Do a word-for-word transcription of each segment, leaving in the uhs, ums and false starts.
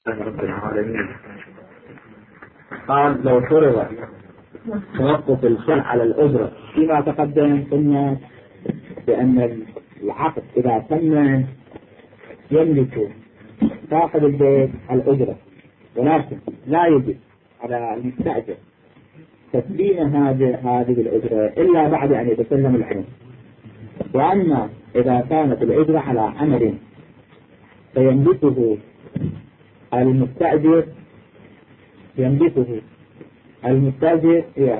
رب العالمين. قال لو فرض توقف الخلع على الأجرة فيما تقدم قلنا بأن العقد إذا تم يملك صاحب البيت الأجرة، ولكن لا يجب على المستأجر تسليم هذه هذه الأجرة إلا بعد أن يتسلم العين. وأما إذا كانت الأجرة على عمل فيملكه المستأجر يملكه المستأجر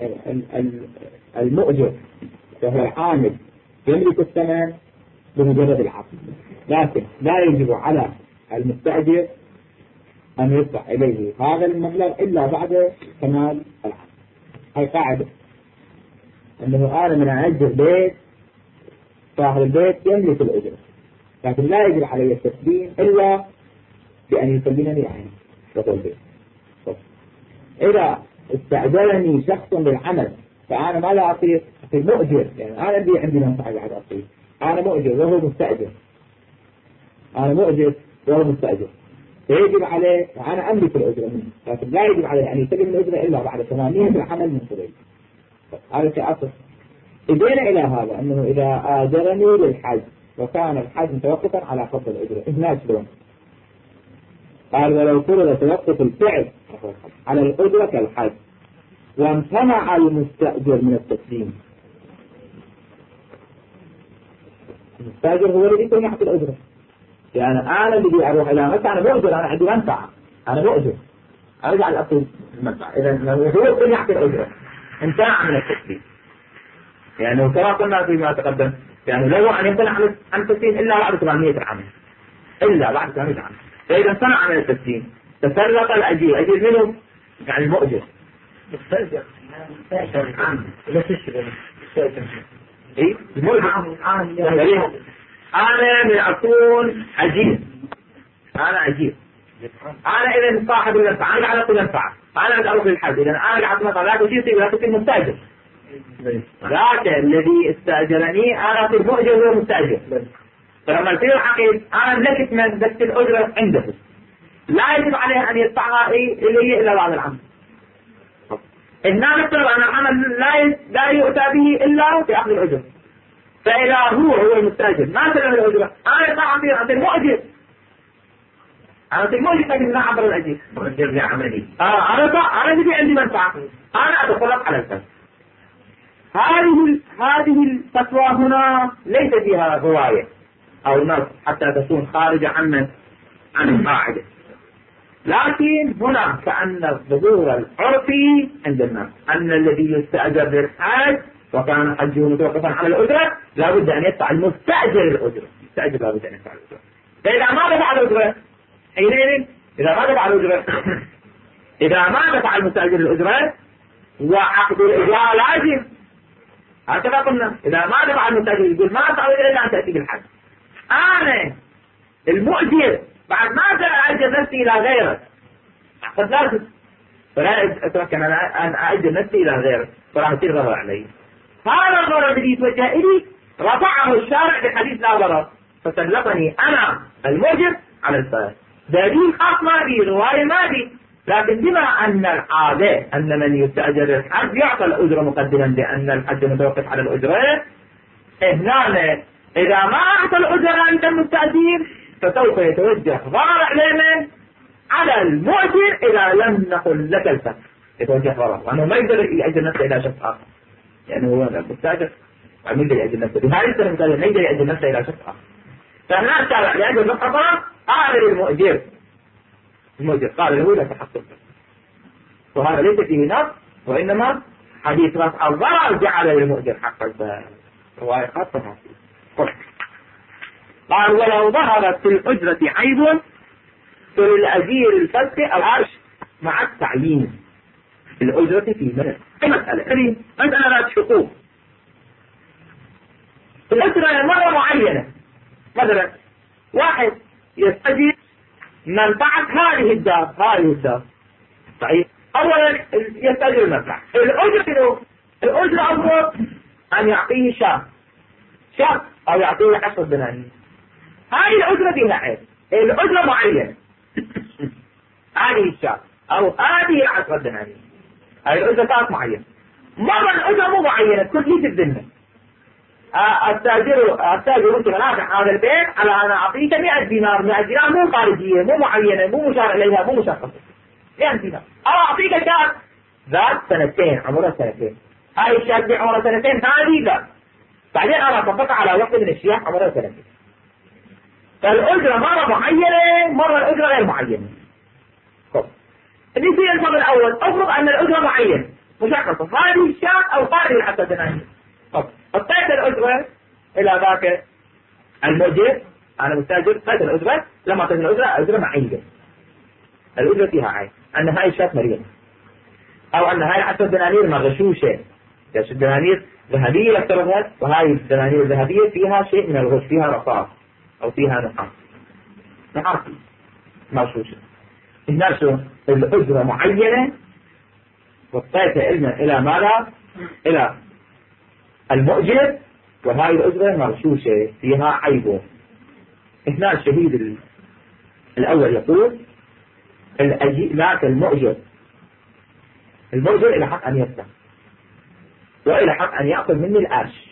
المؤجر وهو العامل يملك الثمن بمجرد العقد، لكن لا يجب على المستأجر أن يدفع إليه هذا المبلغ إلا بعد كمال العقد. هاي قاعدة أنه أنا من أأجر بيت، صاحب البيت يملك الأجرة، لكن لا يجب علي التسليم إلا بأن يسلمني عين وطول البيت. إذا استأجرني شخص بالعمل فأنا ما لا أعطيه في المؤجر، يعني أنا عندي عندي منفعة بعد أعطيه، أنا مؤجر وهو مستأجر، أنا مؤجر وهو مستأجر، فيجب عليه وأنا أملك الأجرة منه، لكن لا يجب عليه أن يسلم الأجرة إلا بعد ثمانية العمل من قبل. هذا شيء أصل. إجينا إلى هذا أنه إذا آجرني للحج وكان الحج متوقفا على قبض الأجرة، هنا شلون؟ قال ولو فرض توقف الفعل على الأجرة كالحج وامتنع المستأجر من التسليم. المستأجر هو الذي يكون يحط الأجرة، يعني أنا اللي أروح إلى مكة، أنا مؤجر، أنا عندي منفعة، أنا مؤجر، أرجع الأصل المنفعة. إذا هو يكون يحط الأجرة، امتنع من التسليم، يعني كما قلنا فيما تقدم، يعني له أن يمتنع عن التسليم إلا بعد ثمانية عام، إلا بعد ثمانية عام. فإذا امتنع من التسليم تسلط الأجير، أجير منه يعني المؤجر مستأجر لا تشتري إيه المؤجر. أنا من أكون أجير، أنا أجير، أنا إذا صاحب المنفعة، أنا على كل منفعة، أنا بدي أروح للحج، إذا أنا قعدت مثلا لا تصير ولا تصير مستأجر، لكن الذي استأجرني أنا في المؤجر هو مستأجر. فلما يصير العقد أنا ملكت من بس الأجرة عنده، لا يجب عليه أن يدفعها إليه إلا بعد العمل. هنا نفترض أن العمل لا لا يؤتى به إلا في أخذ الأجرة، فإذا هو هو المستأجر ما سلم الأجرة، أنا يطلع في عند المؤجر، أنا في المؤجر لكن لا عبر الأجير مؤجر لعملي. آه أنا أنا اللي عندي منفعة، أنا أتسلط على الفرد. هذه هذه الفتوى هنا ليس فيها رواية أو نص حتى تكون خارجة عن عن القاعدة، لكن هنا كأن الظهور العرفي عند الناس أن الذي يستأجر للحج وكان حجه متوقفا على الأجرة لابد أن يدفع المستأجر الأجرة، المستأجر لابد أن يدفع الأجرة. فإذا ما دفع الأجرة حينئذ إذا ما دفع الأجرة إذا ما دفع المستأجر الأجرة وعقد الإجراء لازم، هكذا قلنا إذا ما دفع المستأجر يقول ما دفع إلا أن تأتي بالحج. أنا المؤجر بعد ما أأجر نفسي إلى غيره قد لازم، فلا أترك أن أنا أأجر نفسي إلى غيره فلا يصير ضرر علي. هذا الضرر الذي يتوجه إلي رفعه الشارع بحديث لا ضرر، فسلطني أنا المؤجر على الفائز. دليل خاص ما بي، رواية ما بي، لكن بما أن العادة أن من يستأجر الحج يعطى الأجرة مقدما لأن الحج متوقف على الأجرة، هنا إذا ما أعطى الأجرة عند المستأجر فسوف يتوجه ضرر علينا على المؤجر إذا لم نقل لك الفتح، يتوجه ضرر وأنه ما يقدر يأجر نفسه إلى شخص آخر، يعني هو المستأجر ما يقدر يأجر نفسه، بهذه السنة المستأجر ما يقدر يأجر نفسه إلى شخص آخر، فهنا الشارع لأجر نفسه ضرر أعمل المؤجر، المؤجر قال له لا تحصل، وهذا ليس فيه نص وإنما حديث رفع الضرر جعل للمؤجر حق الفائز، رواية خاصة. قال ولو ظهرت في الأجرة عيب فللأجير الفسق العرش مع التعيين الأجرة في منع مسألة مسألة لا تشقوق الأجرة مرة معينة، مثلا واحد يستجيب منفعة هذه الدار هذه الدار صحيح، أولا يستجيب المنفعة الأجرة الأجرة أفضل أن يعطيه شهر شهر أو يعطيه عشر دنانير، هذه الأجرة فيها عيب، الأجرة معينة هذه الشاة أو هذه العشرة دنانير. هاي الأجرة كانت معينة. مرة الأجرة مو معينة كل في الذمة. التاجر التاجر ممكن أنافع هذا البيت على أنا أعطيك مئة دينار. مئة دينار مو خارجية مو معينة مو مشار إليها مو مشخصة. مئة دينار. أو أعطيك شاة ذات سنتين عمرها سنتين. هاي الشاة عمرها سنتين هذه لا. بعدين أنا أطبقها على واحدة من الشياه عمرها سنتين. فالأجرة مرة معينة مرة الأجرة غير معينة. طب نسي الفضل الأول أفرض أن الأجرة معينة مشخصة هذه الشاة أو هذه العشرة دنانير. طب اعطيت الأجرة إلى ذاك المؤجر أنا مستأجر اعطيت الأجرة لما اعطيت الأجرة الأجرة معينة. الأجرة فيها عين أن هاي الشاة مريضة أو أن هاي العشرة دنانير مغشوشة. الدنانير ذهبية افترضت وهاي الدنانير الذهبية فيها شيء من الغش فيها رصاص أو فيها نحاس نحاس مغشوشة. هنا شو الأجرة معينة واعطيتها إلى ماذا؟ إلى المؤجر وهاي الأجرة مغشوشة فيها عيبه. هنا الشهيد الأول يقول ذاك المؤجر المؤجر إلى حق أن يفتح وإلى حق أن يأخذ مني القرش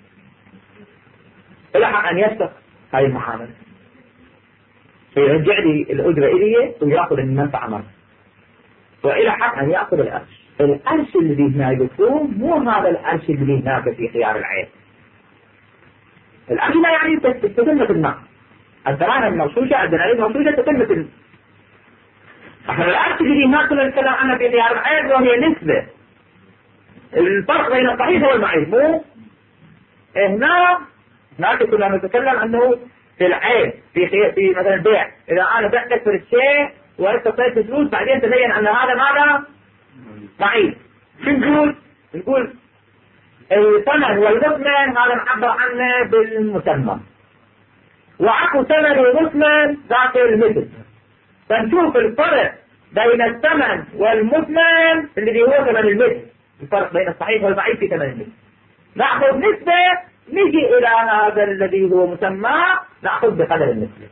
إلى حق أن يفتح هاي المعاملة فيرجع لي الأجرة إليه ويأخذ المنفعة مرة وإلى حق أن يأخذ القرش. القرش الذي هنا يكون مو هذا القرش الذي هناك في خيار العين. القرش لا يعني تتمة الماء. الدراهم المغشوشة الدنانير المغشوشة تتمة احنا القرش الذي هناك كنا نتكلم عنها في خيار العين وهي نسبة. الفرق بين الصحيح والضعيف مو هنا هناك كنا نتكلم أنه في العين في خي... في مثلا بيع إذا أنا بعتك في الشيء وأنت طيت فلوس بعدين تبين أن هذا ماذا ضعيف. شو نقول؟ نقول الثمن والمثمن هذا نعبر عنه بالمسمى وعكو ثمن ومثمن ذاك المثل. فنشوف الفرق بين الثمن والمثمن الذي هو ثمن المثل. الفرق بين الصحيح والضعيف في ثمن المثل. نأخذ نسبة نجي إلى هذا الذي هو مسمى نأخذ بقدر المثل.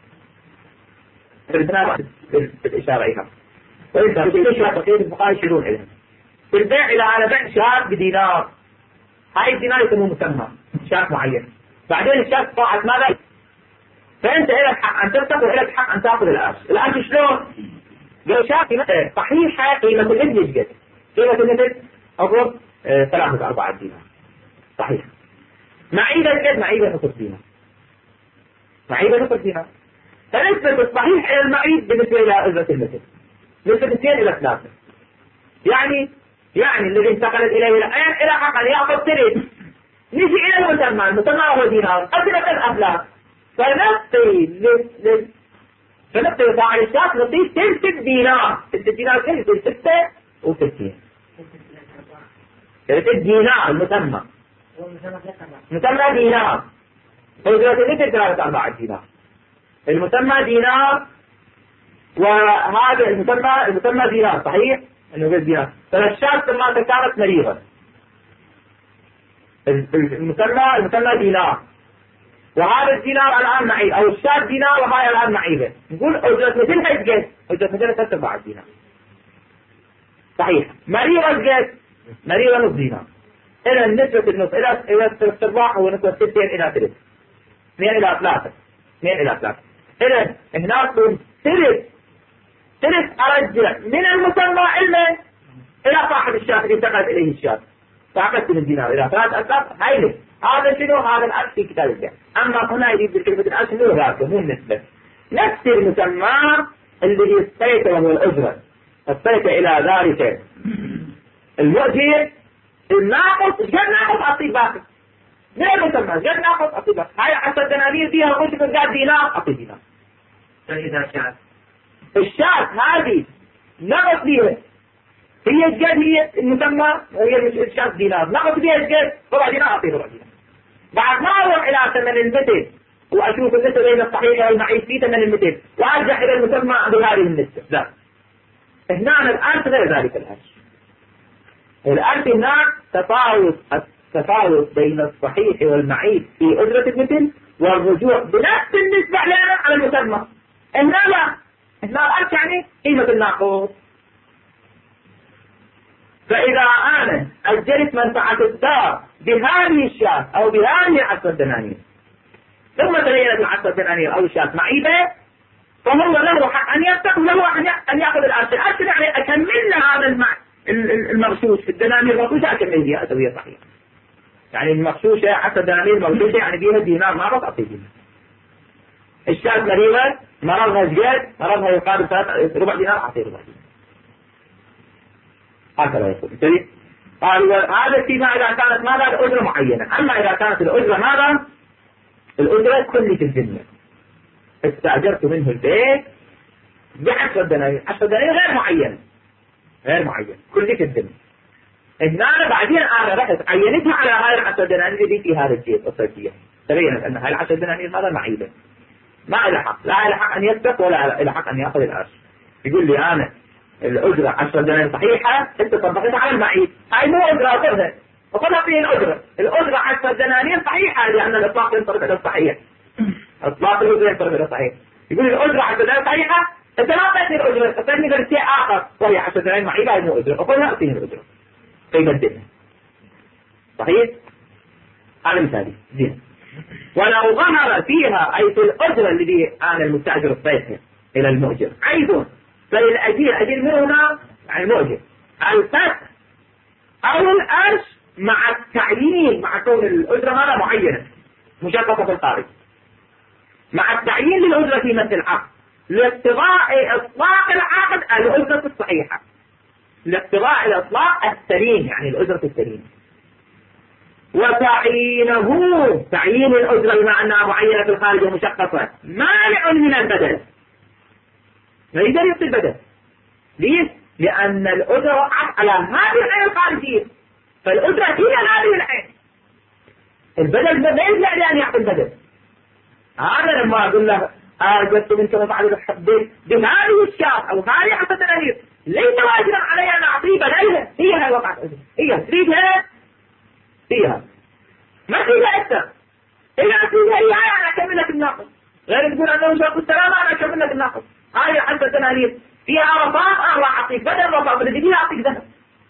في الإشارة إيها وإذا في الإشارة تقييد الفقهاء يشيرون إليه في البيع إلى على بيع شاة بدينار. هاي الدينار يسموه مسمى شاة معين. بعدين الشاة طاعت ماذا؟ فأنت إلك حق أن تفتح وإلك حق أن تأخذ القرش. القرش شلون؟ لو شاة صحيحة قيمة الإبن يشقد قيمة الإبن أضرب ثلاثة أربعة دينار صحيح. معيبة الجد معيبة نصف دينار معيبة نصف دينار. فنسبة الصحيح إلى المعيب بالنسبة إلى أجرة المثل نسبة اثنين إلى ثلاثة. يعني يعني الذي انتقلت إليه الآن إلى حق أن يأخذ ثلث. نجي إلى المسمى المسمى هو دينار أجرة الأفلاس فنبقي لل فنبقي فاعل الشاة نطيب ثلث الدينار. ثلث الدينار ثلث ستة وستين ثلث الدينار المسمى مسمى دينار. فإذا مثل ثلاثة أربعة دينار المسمى دينار وهذا المسمى المسمى دينار صحيح انه غير دينار. فالشاة لما كانت مريضة المسمى المسمى دينار وهذا الدينار الآن معيب أو الشاة دينار وهاي الآن معيبة. نقول أجرة مثلها يتقيد أجرة مثلها ثلاثة أربعة دينار صحيح. مريضة يتقيد مريضة نص دينار. إلى النسبة النص إلى إلى ثلاث أرباع ونسبة ستين إلى ثلاث اثنين إلى ثلاثة اثنين إلى ثلاثة. إذا هناك ثلث ثلث أرجع من المسمى علما إلى صاحب الشاة اللي انتقلت إليه الشاة فأخذت من الدينار إلى ثلاث أسلاف هاي هذا شنو هذا الأرش في كتاب البيع. أما هنا يجيب بكلمة الأرش مو ذاته مو النسبة نفس المسمى الذي استيت وهو الأجرة استيت إلى ذلك المؤجر الناقص جد ناقص أعطيه باقي من المسمى جد ناقص أعطيه باقي. هاي عشر دنانير فيها غش قاعد دينار أعطيه دينار. فإذا شاء الشاة هذه نقص فيها هي الجد هي المسمى هي الشاة دينار نقص فيها الجد ربع دينار أعطيه ربع دينار. بعد ما أروح إلى ثمن المثل وأشوف النسبة بين الصحيح والمعيب في ثمن المثل وأرجع إلى المسمى بهذه النسبة. لا هنا الآن غير ذلك الأرش. الأرش هناك تفاوت التفاوت بين الصحيح والمعيب في أجرة المثل والرجوع بنفس النسبة لنا على المسمى. هنا لا هنا الأرش يعني إذا قيمة الناقص. فإذا أنا أجرت منفعة الدار بهذه الشاة أو بهذه العشرة دنانير ثم تبينت العشرة دنانير أو الشاة معيبة، فهو له حق أن يتخذ له أن يأخذ الأرش. الأرش يعني أكملنا هذا المغشوش في الدنانير المغشوشة، أكمل بها أسوية صحيح. يعني المغشوشة عشرة دنانير مغشوشة يعني بيها دينار ناقص أعطيه دينار. الشاة مريضة مرضها زياد مرضها يقارب ربع دينار أعطيه ربع دينار. هكذا يقول. قال هذا فيما إذا كانت ماذا الأجرة معينة. أما إذا كانت الأجرة ماذا الأجرة كل في الذمة، استأجرت منه البيت بعشرة دنانير، عشرة دنانير غير معينة غير معينة كل في الذمة. هنا بعدين أنا رحت عينتها على هاي العشرة دنانير اللي في هذا الجيب الصيفية، تبينت أن هاي العشرة دنانير ماذا معيبة، ما له حق، لا له حق أن يسبق ولا له حق أن يأخذ الأرش. يقول لي أنا الأجرة عشرة دنانير صحيحة، أنت طبقتها على المعيب، هاي مو أجرة أخذها وخذها فيه الأجرة. الأجرة عشرة دنانير صحيحة لأن الإطلاق ينطبق على الصحيح، إطلاق الأجرة ينطبق على الصحيح. يقول الأجرة عشرة دنانير صحيحة، أنت ما أعطيتني الأجرة، أعطيتني برشيء آخر وهي عشرة دنانير معيبة، هاي مو أجرة، أخذها أعطيني الأجرة فيبدلها. صحيح؟ هذا مثالي زين. ولو ظهر فيها أي في الأجرة الذي أنا المستأجر الصيفي إلى المؤجر عيب فللأجير، أجير من هنا يعني المؤجر الفتح أو الأرش مع التعيين، مع كون الأجرة هذا معينة مشخصة في الخارج، مع التعيين للأجرة في مثل العقد لاقتضاء إطلاق العقد الأجرة الصحيحة، لاقتضاء الإطلاق السليم يعني الأجرة السليمة. وتعيينه تعيين الأجرة بما أنها معينة في الخارج ومشخصة مانع من البدل، لا يقدر يعطي البدل. ليش؟ لأن الأجرة وقعت على هذه العين الخارجية، فالأجرة هي هذه العين، البدل ما يجب أن يعطي البدل. أنا لما أقول له أجبت منك وفعل بهذه الشاة أو هذه عشرة دنانير ليس واجبا علي أن أعطيه بدلها، هي هاي وقعت أجرة، هي تريدها فيها ما تريدها أكثر، إذا تريدها هي هاي أنا أكمل لك الناقص، غير تقول أنه شرط السلامة أنا أكمل لك الناقص. هاي عشرة دنانير فيها رصاص أنا راح أعطيك بدل رصاص بدي فيها أعطيك ذهب.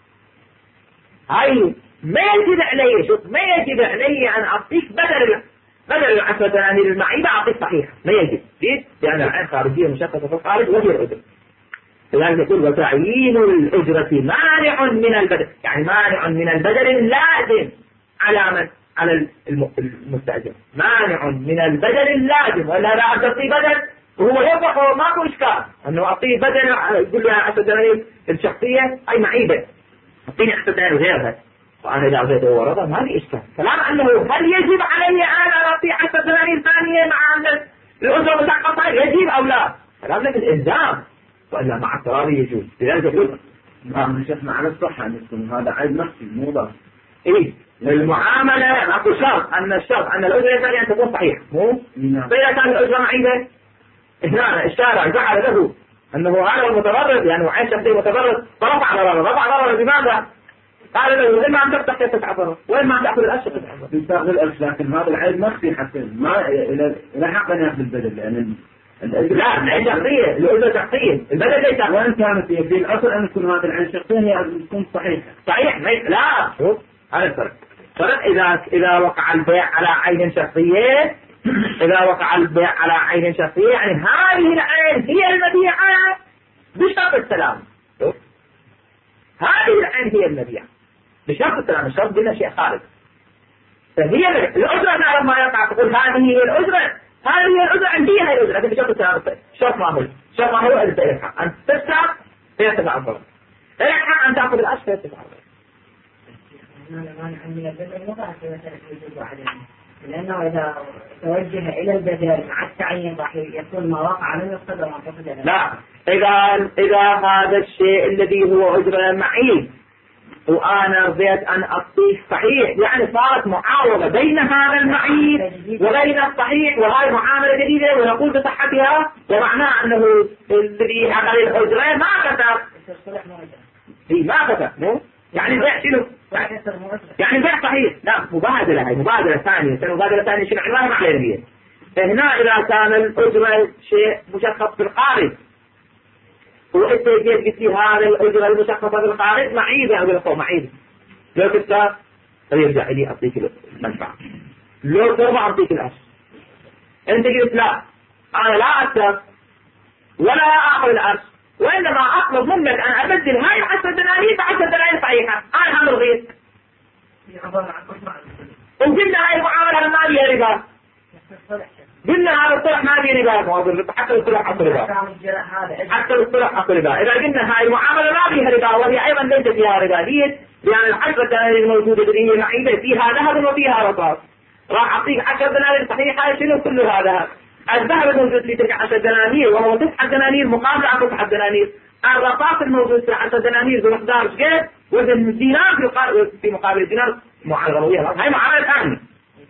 هاي ما يجب علي، شوف ما يجب علي أن أعطيك بدل بدل العشرة دنانير المعيبة أعطيك صحيح، ما يجب. ليش؟ لأن العين خارجية مشخصة في الخارج وهي الأجرة. لذلك يقول وتعيين الأجرة مانع من البدل، يعني مانع من البدل اللازم على من؟ على المستأجر، مانع من البدل اللازم، ولا لا أعطي بدل وهو يوضح وماكو إشكال أنه أعطيه بدل يقول له عشرة دنانير الشخصية أي معيبة أعطيني عشرة دنانير غيرها، وأنا إذا أعطيته ورضا ما في إشكال. كلام أنه هل يجب علي أن أعطي عشرة دنانير ثانية مع أن الأجرة مشخصة يجب أو لا؟ كلام لك الإلزام، وإلا مع التراضي يجوز. لذلك يقول نعم شيخنا على الصحة أن يكون هذا عيب نفسي مو ضار. إيه المعاملة أقول شرط أن الشرط أن الأجرة يجب أن تكون صحيحة مو؟ نعم. فإذا كانت الأجرة معيبة هنا الشارع جعل له أنه هذا المتضرر يعني عين شخصي متضرر فرفع ضرره، رفع ضرره بماذا؟ قال له وين ما عم تفتح كيف تتعبر، وين ما عم تأخذ الأشياء تتعبر. يستأخذ الأرش لكن هذا العيب نفسي حتى ما لا حق أن يأخذ البدل لأن لا العين شخصية الأجرة شخصية البدل ليس. وإن كانت في الأصل أن تكون هذه العين شخصية هي تكون صحيحة. صحيح لا شوف هذا الفرق. فرق إذا إذا وقع البيع على عين شخصية إذا وقع البيع على عين شخصية يعني هذه العين هي المبيعة بشرط السلام. هذه العين هي المبيعة بشرط السلام، الشرط بنا شيء خارج. فهي الأجرة نعرف ما يقع تقول هذه هي الأجرة، هذه هي الأجرة عندي هي الأجرة لكن بشرط السلام. شرط ما هو شرط ما هو أن تلحق أن تسعى فيتبع الضرر، تلحق أن تأخذ الأشياء فيتبع الضرر. لأنه إذا توجه إلى البدل مع التعيين راح يكون ما وقع من القدر ما تقدر. لا إذا إذا هذا الشيء الذي هو أجرة معيب وأنا رضيت أن أعطيه صحيح يعني صارت معاوضة بين هذا المعيب وبين الصحيح وهذه معاملة جديدة ونقول بصحتها ومعناه أنه الذي أخذ الأجرة ما كتب ما كتب مو يعني البيع شنو؟ يعني البيع صحيح لا مبادلة هاي مبادلة ثانية مبادلة ثانية شنو عنوانها معلنية. هنا إذا كان الأجرة شيء مشخص في الخارج وانت جيت قلت لي هذا الاجره المشخصه بالخارج معيبه، اقول لك معيبه. لو كنت يرجع لي اعطيك المنفعه، لو تربع اعطيك العشر. انت قلت لا انا لا اكثر ولا اخذ العرش، وانما اطلب منك ان ابدل هاي عشر دنانير بعشر دنانير صحيحه، انا هم رضيت. وقلنا هاي المعامله ما فيها ربا، قلنا هذا الصلح ما فيه ربا، حتى الصلح حق ربا، حتى الصلح حق ربا. اذا قلنا هاي المعامله ما فيها ربا وهي ايضا ليست فيها ربا، ليش؟ لان العشر دنانير الموجوده اللي هي معيبه فيها ذهب وفيها رصاص، راح اعطيك عشر دنانير صحيحه شنو كل هذا؟ الذهب الموجود في تلك عشر دنانير وهو تسعة دنانير مقابل عن تسعة دنانير، الرصاص الموجود في عشر دنانير بمقدار قد وزن الدينار في مقابل الدينار معامله ربويه. هاي معامله ثانيه،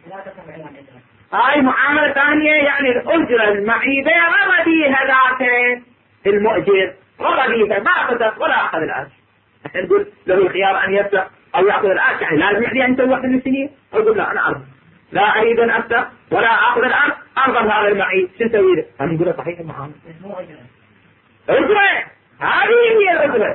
هاي معامله ثانيه، يعني الاجره المعيبه ما فيها ذاك المؤجر ولا فيها ما اخذ ولا اخذ العرش. احنا نقول له الخيار ان يفتح او ياخذ العرش، يعني لازم يحدي انت واحد من السنين، اقول لا انا ارض لا اريد ان افتح ولا اخذ العرش، ارضى هذا المعيب، شو نسوي له؟ هم نقول صحيح المعامله اجره، هذه هي الاجره،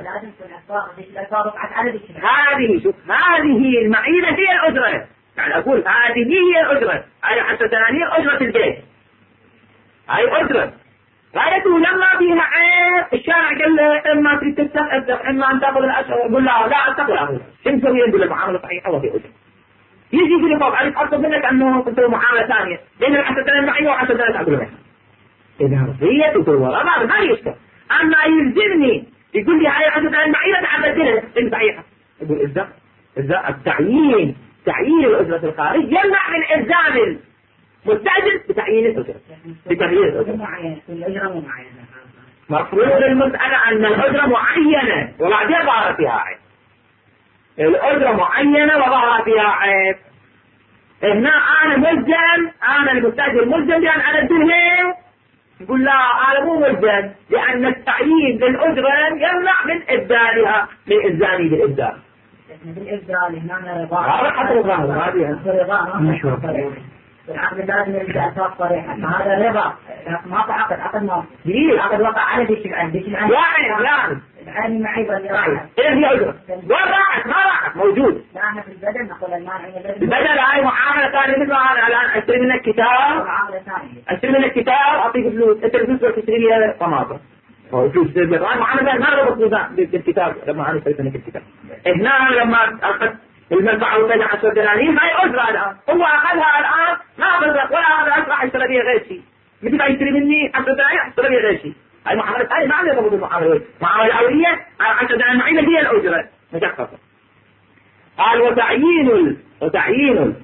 هذه شوف هذه المعيبه هي الاجره، يعني اقول هذه هي الاجره، هاي حتى دنانير اجره البيت، هاي اجره غايته لما فيها عيب الشارع قال له اما تريد تستخدم اما ان تاخذ الاشهر، يقول لا لا استقبل، شو نسوي؟ نقول المعامله صحيحه وفي اجره. يجي في الفوق عليك اطلب منك انه تسوي معامله ثانيه بين الحسنتين المعيه وحسنتين اقول لك اذا رضيت تقول والله ما يشتغل، اما يلزمني يقول لي هاي الحسنتين المعيه تعبدلها انت صحيحه، يقول اذا اذا التعيين تعيين الاجره الخارج يمنع من الزام المستاجر بتعيين الاجره، بتغيير الاجره. مفروض المساله ان الاجره معينه وبعدين ظهر فيها عيب، الأجرة معينة وظهر فيها عيب. هنا أنا ملزم، أنا المستأجر ملزم بأن أنا أدلهم، يقول لا أنا مو ملزم لأن التعيين للأجرة يمنع من إبدالها، من إلزامي بالإبدال. بالإبدال هنا رضا. هذا حتى رضا هذه. رضا مشهور. العقد لازم يبدأ أساس صريحة، هذا رضا ما تعقد عقد ما. جديد. عقد وقع على ديش العين ديش العين. يعني يعني. العين معيبة اللي راحت. إيه هي أجرة؟ وين راحت؟ ما راحت موجود. لا احنا في البدل نقول المانع من البدل. البدل هاي معاملة ثانية، مثل ما أنا الآن أشتري منك كتاب. معاملة ثانية. أشتري منك كتاب أعطيك فلوس، أنت الفلوس تشتري لي طماطم. أو فلوس تشتري لي طماطم، معاملة ما ربط بالكتاب لما أنا اشتريت منك الكتاب. هنا لما أخذت المنفعة وتجع عشر دنانير هاي أجرة الآن، هو أخذها الآن ما بلغ ولا هذا أسرع يشتري بيها غير شيء، مثل ما يشتري مني عشر دنانير يشتري بيها غير شيء. هاي معاملة هاي ما عليها ضبط المعاملة، معاملة الأولية عشر دنانير معينة هي الأجرة مشخصة. قال وتعيين ال... وتعيين ال...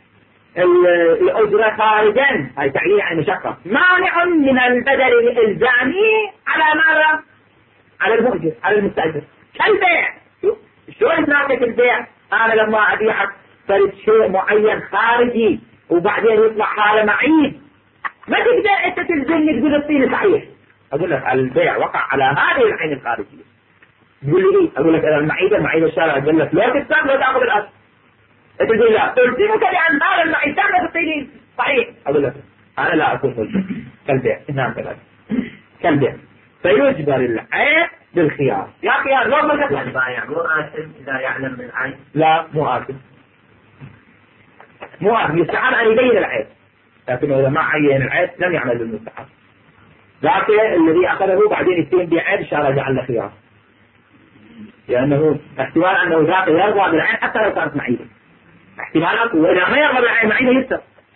الأجرة خارجا، هاي تعيين يعني مشخص، مانع من البدل الإلزامي على ماذا؟ على المؤجر، على المستأجر، كالبيع. شلون تناقش البيع؟ أنا لما أبيعك فرد شيء معين خارجي وبعدين يطلع حالة معيب، ما تقدر أنت تلزمني تقول الصين صحيح. أقول لك البيع وقع على هذه العين الخارجية. تقول لي إيه؟ أقول لك أنا المعيبة المعيبة الشارع أقول لك لا تستخدم لا تأخذ الأصل. أنت تقول لا تلزمك لأن هذا المعيب تأخذ الصيني صحيح. أقول لك أنا لا أكون ملزم كالبيع. نعم كذلك كالبيع. فيجبر العين بالخيار. يا خيار لو ما كتب البائع مو آثم إذا يعلم بالعين. لا مو آثم، مو آثم، يستحب أن يبين العيب، لكن إذا ما عين العيب لم يعمل بالمستحب. لكن الذي أخذه بعدين يتم بعيب الشارع جعل له خيار، لأنه احتمال أنه ذاك يرضى بالعين حتى لو كانت معيبة، احتمالات، وإذا ما يرضى بالعين معيبة يستر.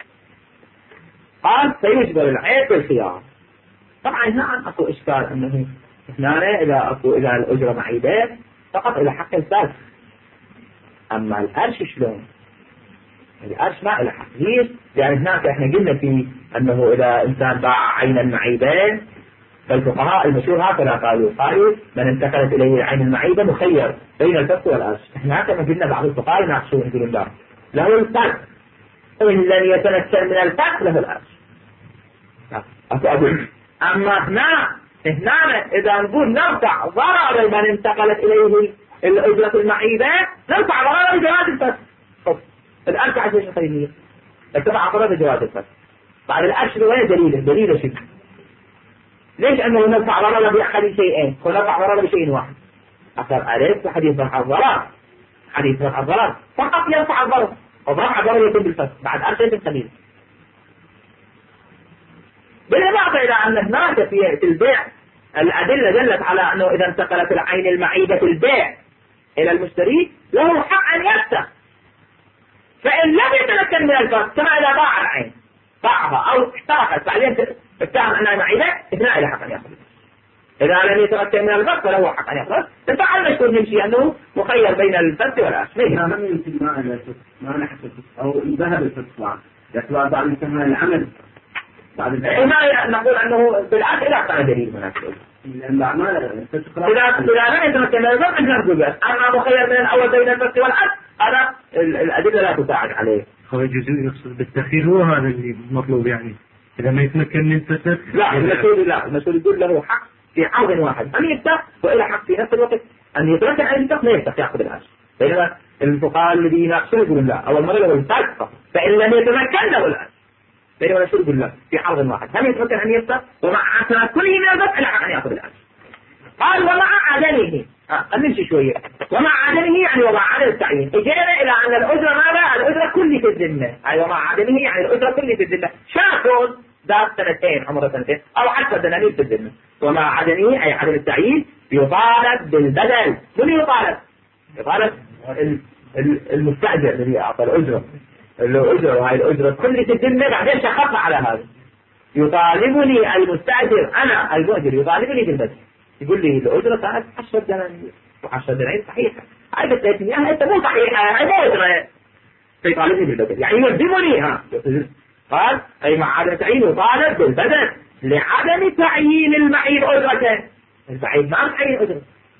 قال سيجبر العيب بالخيار. طبعا هنا أكو إشكال أنه هنا إذا أكو إذا الأجرة معيبة فقط إلى حق الفاس، أما الأرش شلون؟ الأرش ما إلى حق، ليش؟ لأن هناك إحنا قلنا في أنه إذا إنسان باع عينا معيبين فالفقهاء المشهور هكذا قالوا قالوا من انتقلت إليه العين المعيبة مخير بين الفس والأرش. إحنا هكذا قلنا بعض الفقهاء يناقشون يقولون لا له الفس، إن لم يتمكن من الفس له الأرش. أقول أما هنا هنا إذا نقول نرفع ضرر من انتقلت إليه الأجرة المعيبة نرفع ضرر جواز الفس. الأرش عشان خيرية اتبع قرار جواز الفس. بعد الأرش وين دليله؟ دليله شيء ليش؟ أنه نرفع ضرر بأحد شيئين ونرفع ضرر بشيء واحد. أثر أليس حديث رفع الضرر، حديث رفع الضرر فقط يرفع الضرر، ورفع الضرر يكون بالفتح بعد أرشد قليل. بالإضافة إلى أن هناك في البيع الأدلة دلت على أنه إذا انتقلت العين المعيبة في البيع إلى المشتري له حق أن يفتح، فإن لم يتمكن من الفتح كما إذا باع العين باعها أو احترقت بعدين اتهم أنها معيبة اثناء إلى حق أن يأخذ. إذا لم يتمكن من الفتح فله حق أن يأخذ. تفعل مشكور نمشي أنه مخير بين الفتح والأسف. ما هم يمكن ما أنا ما أنا حسب أو ذهب الفتح يطلع بعد انتهاء العمل بعد ما نقول أنه بالعكس إذا كان دليل مناسب. الأعمال إذا إذا لم يتمكن من الفتح نقول بس أما مخير من الأول بين الفتح والأسف هذا الأدلة لا تساعد عليه. هو الجزء يقصد بالتأخير هو هذا اللي مطلوب يعني إذا ما يتمكن من الفتح. لا المسؤول لا المسؤول يقول له حق في عرض واحد أن يفتح وإلى حق في نفس الوقت أن يتمكن أن يفتح ما يفتح يأخذ الأجر. بينما الفقهاء الذين يناقشون يقولون لا أول مرة له الفتح فإن لم يتمكن له الأجر. بينما الرسول يقول لا في عرض واحد هم يتمكن أن يفتح ومع كله من الفتح إلى حق أن يأخذ الأجر. قال ومع عدمه آه نمشي شوية ومع عدمه يعني ومع عدم التعيين اجينا إلى أن الأجرة ماذا؟ الأجرة كلي في الذمة. أي ومع عدمه يعني الأجرة كلي في الذمة. شاكون ذات سنتين عمره سنتين أو حتى دنانير في الذمة. ومع عدمه أي عدم التعيين يطالب بالبدل. من يطالب؟ يطالب المستأجر الذي أعطى الأجرة الأجرة وهي الأجرة كلي في الذمة بعدين شخص على هذا. يطالبني المستأجر أنا المؤجر يطالبني بالبدل. يقول لي الأجرة كانت عشرة دنانير وعشرة دنانير صحيحة. هاي بتأتي يعني أنت مو صحيحة هاي مو أجرة. فيطالبني بالبدل يعني يلزمني ها. قال أي مع عدم تعيين يطالب بالبدل لعدم تعيين المعيب أجرته. المعيب ما تعيين أجرته.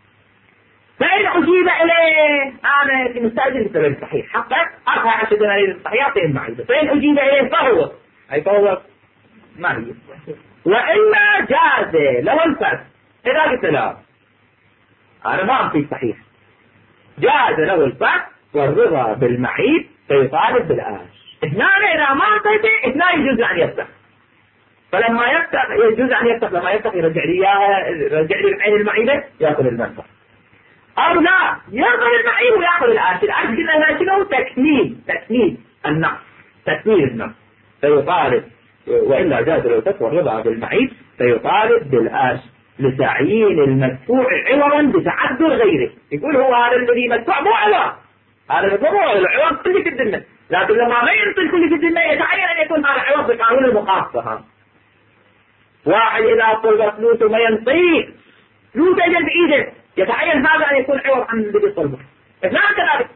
فإن أجيب إليه أنا في مستأجر بالسبب صحيح حقا أرفع عشرة دنانير صحيحة في المعيب. فإن أجيب إليه فهو أي فهو ما هي. وإلا جاز له الفتح. إذا قلت لا أنا ما أعطي صحيح جاز له الفتح والرضا بالمعيب فيطالب بالآش. اثنان إذا ما أعطيته اثنان يجوز أن يفتح. فلما يفتح يجوز أن يفتح لما يفتح يرجع لي إياها يرجع لي العين المعيبة يأخذ المنفع. أو لا يأخذ المعيب ويأخذ الآش. الآش كنا شنو تكميل تكميل النقص تكميل النقص فيطالب. وإلا جاز له الفتح والرضا بالمعيب فيطالب بالآش لتعيين المدفوع عوضا بتعذر غيره. يقول هو هذا الذي مدفوع مو عوض هذا المدفوع العوض كله في الذمة لكن لما ما ينطل كله في الذمة يتعين أن يكون هذا عوض بقانون المخاصة. واحد إذا طلب فلوسه ما ينطيق فلوسه يجل بإيده يتعين هذا أن يكون عوض عن الذي طلبه. اثنان كذلك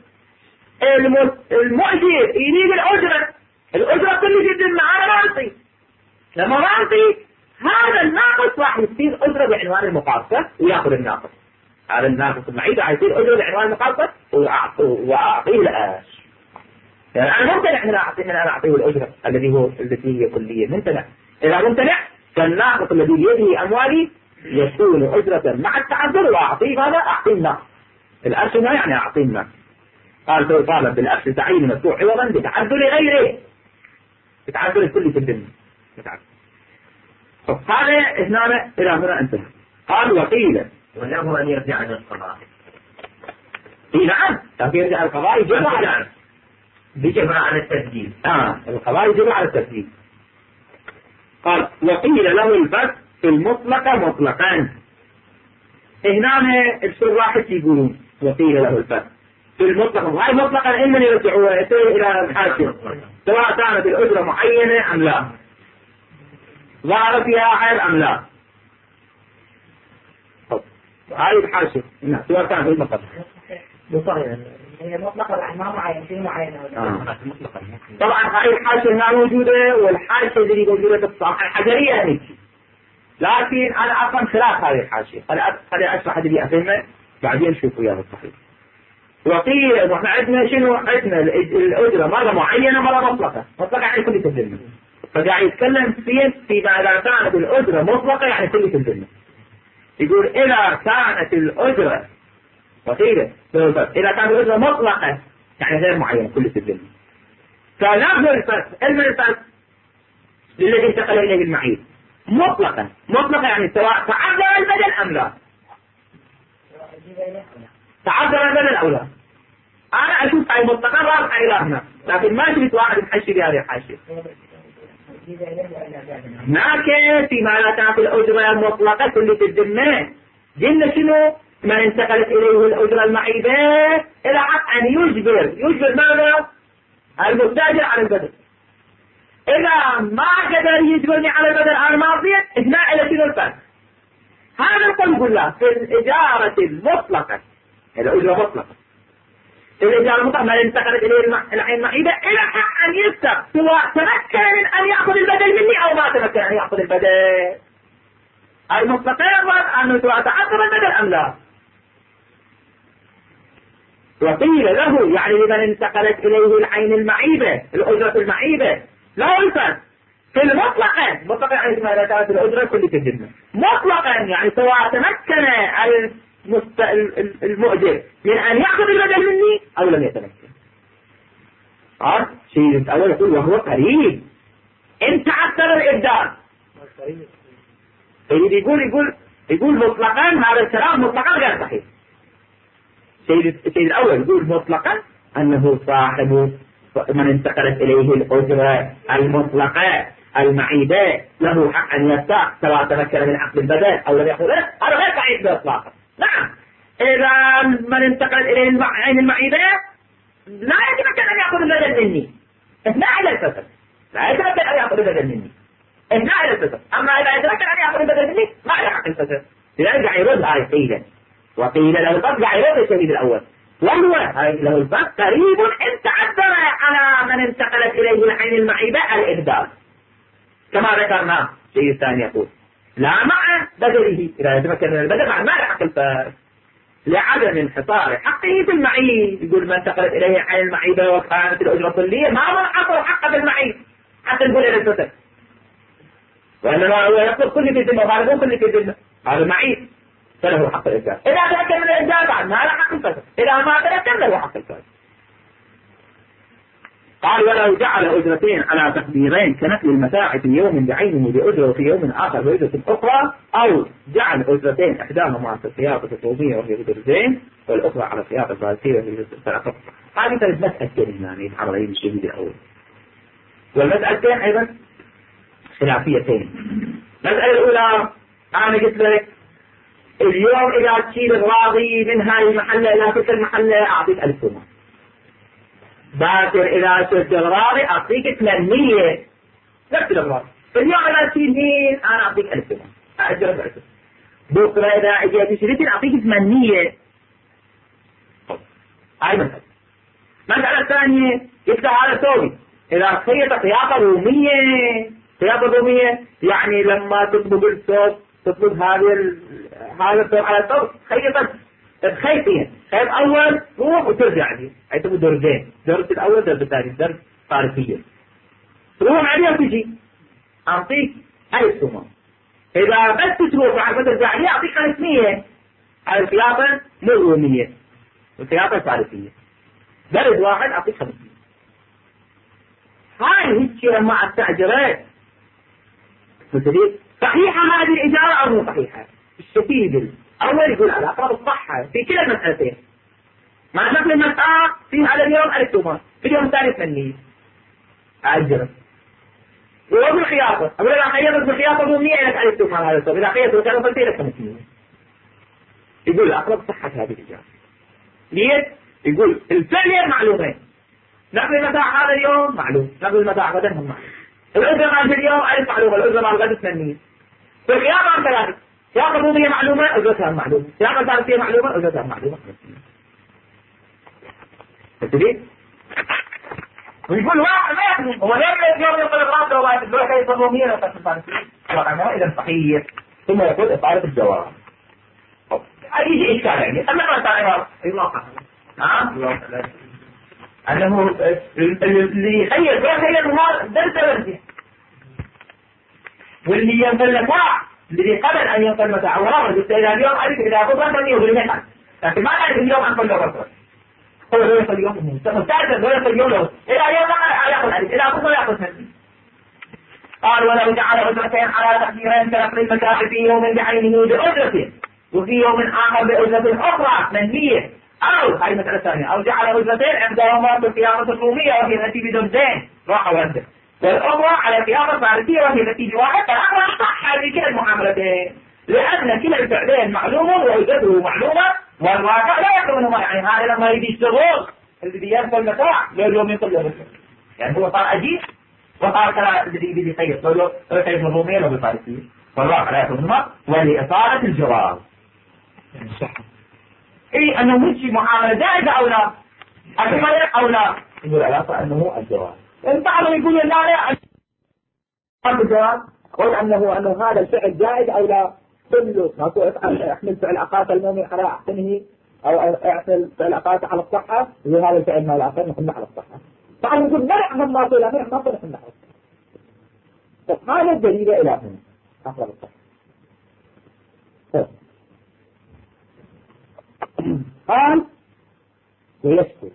المؤجر يريد الأجرة الأجرة كله في الذمة أنا ما أنطي لما ما أنطي هذا الناقص راح يصير أجرة بعنوان المقاصة ويأخذ الناقص. هذا الناقص المعيب راح يصير أجرة بعنوان المقاصة وأعطيه الآش. يعني أنا ممتنع من أعطيه من أنا أعطيه الأجرة الذي هو التي هي كلية ممتنع. إذا ممتنع فالناقص الذي بيده أموالي يكون أجرة مع التعذر وأعطيه هذا أعطيه الناقص. الآش ما يعني أعطيه الناقص. قال فيطالب بالآش تعيين مدفوع عوضا بتعذر غيره بتعذر الكل في الدنيا بتعذر. هذا اثنان إلى هنا انتهى. قال وقيل وله أن يرجع للقضاء. إيه نعم لكن يرجع القضاء يجب على بجبر على التسجيل. آه القضاء يجب على التسجيل. قال وقيل له الفتح في المطلق مطلقا. هنا الشراح يقولون وقيل له الفتح في المطلق هاي مطلقا إما يرجعوا إلى الحاكم سواء كانت الأجرة معينة أم لا ظهر فيها حيل أم لا. هاي الحاشية سواء كان في المطلق بصغير هي مطلقة الأحمام معين في معينة آه. طبعا هاي الحاشية هنا موجودة والحاشية اللي موجودة في الصحيح الحجرية هيك لكن أنا أفهم خلاف هذه الحاشية خلي أشرح اللي أفهمه بعدين نشوف وياه الصحيح. وقيل وإحنا عندنا شنو عندنا الأجرة مرة معينة مرة مطلقة مطلقة يعني كل تدلنا فقاعد يتكلم فيه فيما إذا كانت الأجرة مطلقة يعني كل تدلنا. يقول إذا كانت الأجرة وقيل إذا كانت الأجرة مطلقة يعني غير معينة كل تدلنا. فنفس الفتح علم الفتح للذي انتقل إليه المعيب مطلقا مطلقا يعني سواء تعذر البدل أم لا، تعذر البدل أو لا. أنا أشوف هاي مطلقا راجع إلى هنا، لكن ما شفت واحد يحشي بهذه الحاشية. هناك فيما لا تعطي الأجرة المطلقة كل في الذمة قلنا شنو؟ من انتقلت إليه الأجرة المعيبة إلى حق أن يجبر يجبر ماذا؟ المستاجر على البدل. إذا ما قدر يجبرني على البدل أنا ماضية إثناء إلى شنو الفرق؟ هذا القول كله في الإجارة المطلقة، الأجرة مطلقة الإجارة المطلقة من انتقلت إليه العين المعيبة إلى حق أن يفتق سواء تمكن من أن يأخذ البدل مني أو ما تمكن أن يأخذ البدل. المطلقين أنه سواء تعذر البدل أم لا. وقيل له يعني لمن انتقلت إليه العين المعيبة الأجرة المعيبة لا الفرق في المطلقة مطلقا يعني ما لا تعرف الأجرة كل تجدنا مطلقا يعني سواء تمكن المست... المؤجر من أن يأخذ البدل مني أو لم يتمكن. عرض شيء الأول يقول وهو قريب إن تعثر الإبدال. اللي يقول يقول يقول مطلقا هذا الكلام مطلقا غير صحيح. الشيء الأول يقول مطلقا أنه صاحب من انتقلت إليه الأجرة المطلقة المعيبة له حق أن يفتق سواء تمكن من عقد البدل أو لم يأخذه، هذا غير صحيح بإطلاقا. نعم إذا من انتقلت إليه العين المعيبة لا يتمكن أن يأخذ البدل مني إثناء إلى الفسد، لا يتمكن أن يأخذ البدل مني إثناء إلى الفسد. أما إذا يتمكن أن يأخذ البدل مني ما له حق الفسد، لذلك يرد هاي قيلا. وقيل له الفرق يرد الشهيد الأول وهو له الفرق قريب إن تعذر على من انتقلت إليه العين المعيبة الإبدال كما ذكرنا. الشيء الثاني يقول لا مع بدله إذا يتمكن من البدل مع ما له حق الفسد لعدم انحصار حقه في المعيب. يقول من انتقلت إليه العين المعيبة وكانت الأجرة كلية ما منحصر حقه في المعيب حتى نقول إلى الفسد، وإنما هو يقول كل في الذمة وهذا مو كل في الذمة، هذا معيب فله حق الإبدال. إذا تمكن من الإبدال بعد ما له حق الفسد، إذا ما تمكن له حق الفسد. قال ولو جعل أجرتين على تقديرين كنقل المتاع في يوم بعينه بأجرة وفي يوم آخر بأجرة أخرى، أو جعل أجرتين إحداهما في الخياطة الطوبية وهي أجرتين والأخرى على الخياطة الفارسية وهي ثلاثة. هذه ثلاث مسألتين يعني يتعرضين الشهيد الأول، والمسألتين أيضا خلافيتين. المسألة الأولى أنا قلت لك اليوم إذا تشيل الراضي من هاي المحلة إلى تلك المحلة أعطيك ألف دينار، باكر إذا شلت الراضي أعطيك ثمانمية نفس الراضي. اليوم إذا تشيل مين أنا أعطيك ألف دينار أجرب ألف. بكرة إذا أجيت شريتين أعطيك ثمانمية. هاي مسألة. مسألة الثانية قلت هذا ثوبي إذا خيط خياطة رومية خياطة رومية يعني لما تطلب الثوب تطلب هذه هذا الثوب على الثوب خيطت بخيطين، خيط أول روح وترجع لي هي تبغى درجين، درجة الأول درجة الثاني درجة فارسية تروح عليها وتجي أعطيك ألف ثمن. إذا بس تروح وعرفت ترجع لي أعطيك خمسمية على الخياطة مو رومية الخياطة الفارسية، درج واحد أعطيك خمسمية. هاي هيك مع التأجيرات مثل صحيحة هذه الإجارة أو مو صحيحة؟ الشديد الأول يقول على أقرب الصحة في كلا المسألتين. مع شكل المسألة في هذا اليوم ألف ثمن، في اليوم الثاني ثمانية أجرة. وهو بالخياطة أقول إذا خيطت بالخياطة ضمنية لك ألف ثمن هذا الثوب، إذا خيطت بالخياطة ضمنية لك خمسمية. يقول أقرب صحة هذه الإجارة. ليش؟ يقول الفعل معلومين، نقل المتاع هذا اليوم معلوم، نقل المتاع غدا هم معلوم. الأجرة مال اليوم ألف معلومة، الأجرة مال غدا ثمانية. في الخياطة كذلك، خياطة الرومية معلومة أجرتها معلومة، خياطة الفارسية معلومة أجرتها معلومة. تدري؟ ويقول واحد ما يحلم هو ليه يوم ينقل الراسة وواحد يقول خياطة الرومية ولا خياطة الفارسية؟ طبعا إذا صحيح. ثم يقول إطالة الجواب. هذه إشكال يعني، أما ما تعرف الواقع. ها؟ أنه اللي يخيل غير خيل النهار درجة درجة، واللي ينقل متاع الذي قبل أن ينقل متاع وراه قلت إذا اليوم أعرف إذا أخذ رقم يقول لي نعم، لكن ما أعرف اليوم أنقل له رقم هو لو ينقل اليوم مستعد لو ينقل اليوم له إذا اليوم ما يأخذ عليك إذا أخذ ما يأخذ مني. قال ولو جعل أجرتين على تقديرين كنقل المتاع في يوم بعينه بأجرة وفي يوم آخر بأجرة أخرى منية، أو هذه مسألة ثانية، أو جعل أجرتين إحداهما بالقيامة الرومية وهي التي بدون زين راحة وردة، والأخرى على القيامة الفارسية وهي التي بواحد، فالأمر صح هذه كلا المعاملتين، لأن كلا الفعلين معلوم وأجرته معلومة والواقع لا يعلم منهما. يعني هذا لما يجي يشتغل اللي يدخل المتاع لو يوم يطلع يوم يعني هو صار أجيب وقال كلا الذي بيجي خير لو لو خير الرومية لو بالفارسية، والواقع لا يعلم منهما ولإطالة الجواب. يعني صح. إيه أنه مشي معاملة جائزة أو لا؟ أكمل أو لا؟ يقول العلاقة أنه الجواب. إن بعضهم يقول لا لا الجواب، قل أنه أنه هذا الفعل جائز أو لا؟ كله ما هو احمل فعل أقاس المؤمن على أحسنه أو احمل فعل أقاس على الصحة، يقول هذا الفعل ما الآخر نحن على الصحة. بعضهم يقول منع من ما قيل منع ما قيل نحن على الصحة. طب هذا الدليل إلى هنا أقرب الصحة. قال ويشكر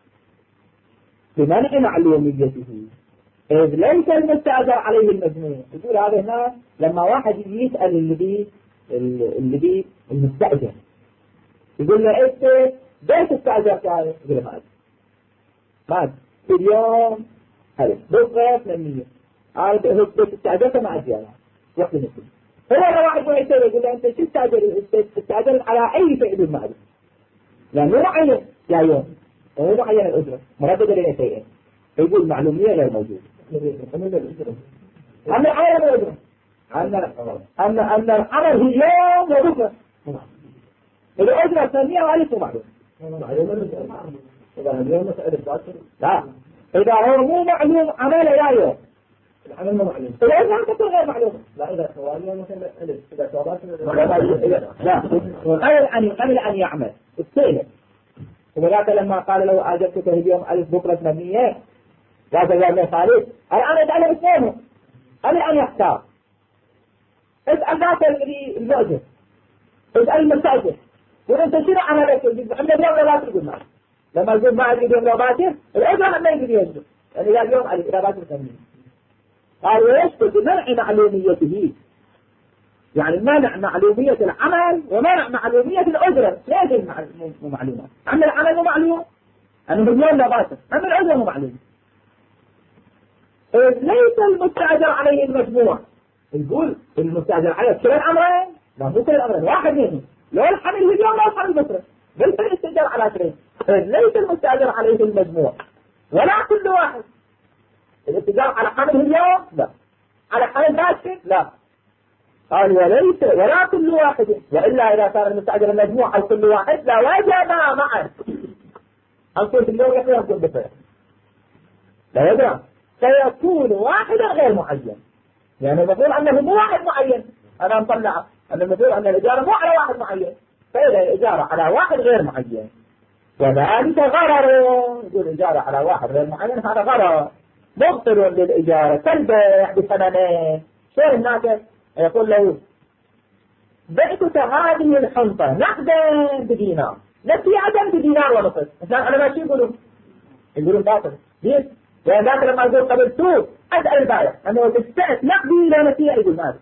بمنع معلوميته إذ ليس المستأجر عليه المجنون. يقول هذا هنا لما واحد يسأل اللي بي اللي بي المستأجر يقول له إنت بيت استأجر كاي؟ يقول له ما أدري ما أدري في اليوم هذا بكرة ثمانية هذا بيت استأجرته ما أدري أنا وقت نسي. هو لو واحد يسأل يقول له أنت شو استأجر استأجر على أي فعل ما أدري لأنه معين يا يوم هو معين الأجرة مردد لنا شيئين يقول معلومية غير موجود. أن العمل الأجرة أن أن أن العمل هي يوم وبكرة الأجرة الثانية وعليك معلوم. إذا اليوم مسألة لا إذا هو مو معلوم عمله يا يوم العمل مو معلوم الأجرة تكون غير معلوم. لا إذا ثواني مثلا إذا ثوابات لا قبل أن قبل أن يعمل السئلة وذاك لما قال له أجبتك اليوم ألف بكرة ثمانية ذاك قال له خالد الآن يتعلم اثنينه قبل أن يختار اسأل ذاك الذي المؤجر اسأل المستأجر وانت شنو عملك عند اليوم لا تقول معه لما يقول ما أجي اليوم لو باكر الأجر ما يقدر يجب يعني إذا اليوم إذا باكر ثمانية قال ويشكل بمنع معلوميته يعني منع معلومية العمل ومنع معلومية الأجرة ليش المعلومات أن العمل مو معلوم أنه اليوم لا باكر أن الأجرة مو معلوم. ليس المستأجر عليه المجموع يقول المستأجر عليه كل الأمرين لا مو كل الأمرين واحد منهم لو الحمل في اليوم لا الحمل بكرة بالفعل الاستئجار على اثنين. ليس المستأجر عليه المجموع ولا كل واحد الاستئجار على حمله اليوم لا على حمل باكر لا. قال وليس ولا كل واحد وإلا إذا كان المستأجر المجموع أو كل واحد لا وجب معا أنقل في اليوم يقول أنقل بفعل لا يجب سيكون واحدا غير معين يعني المفروض أنه مو واحد معين أنا مطلع أن المفروض أن الإجارة مو على واحد معين فإذا الإجارة على واحد غير معين وذلك غرر يقول الإجارة على واحد غير معين هذا غرر مبطل للإجارة كالبيع بثمنين شيء الناس يقول له بعتك هذه الحنطة نقدا بدينار نسيئة بدينار ونصف مثلا أنا ماشي يقولون يقولون باطل ليش؟ لأن ذاك لما يقول قبلتوه أسأل البائع أنه تستأت نقدي لا نسيئة يقول ماذا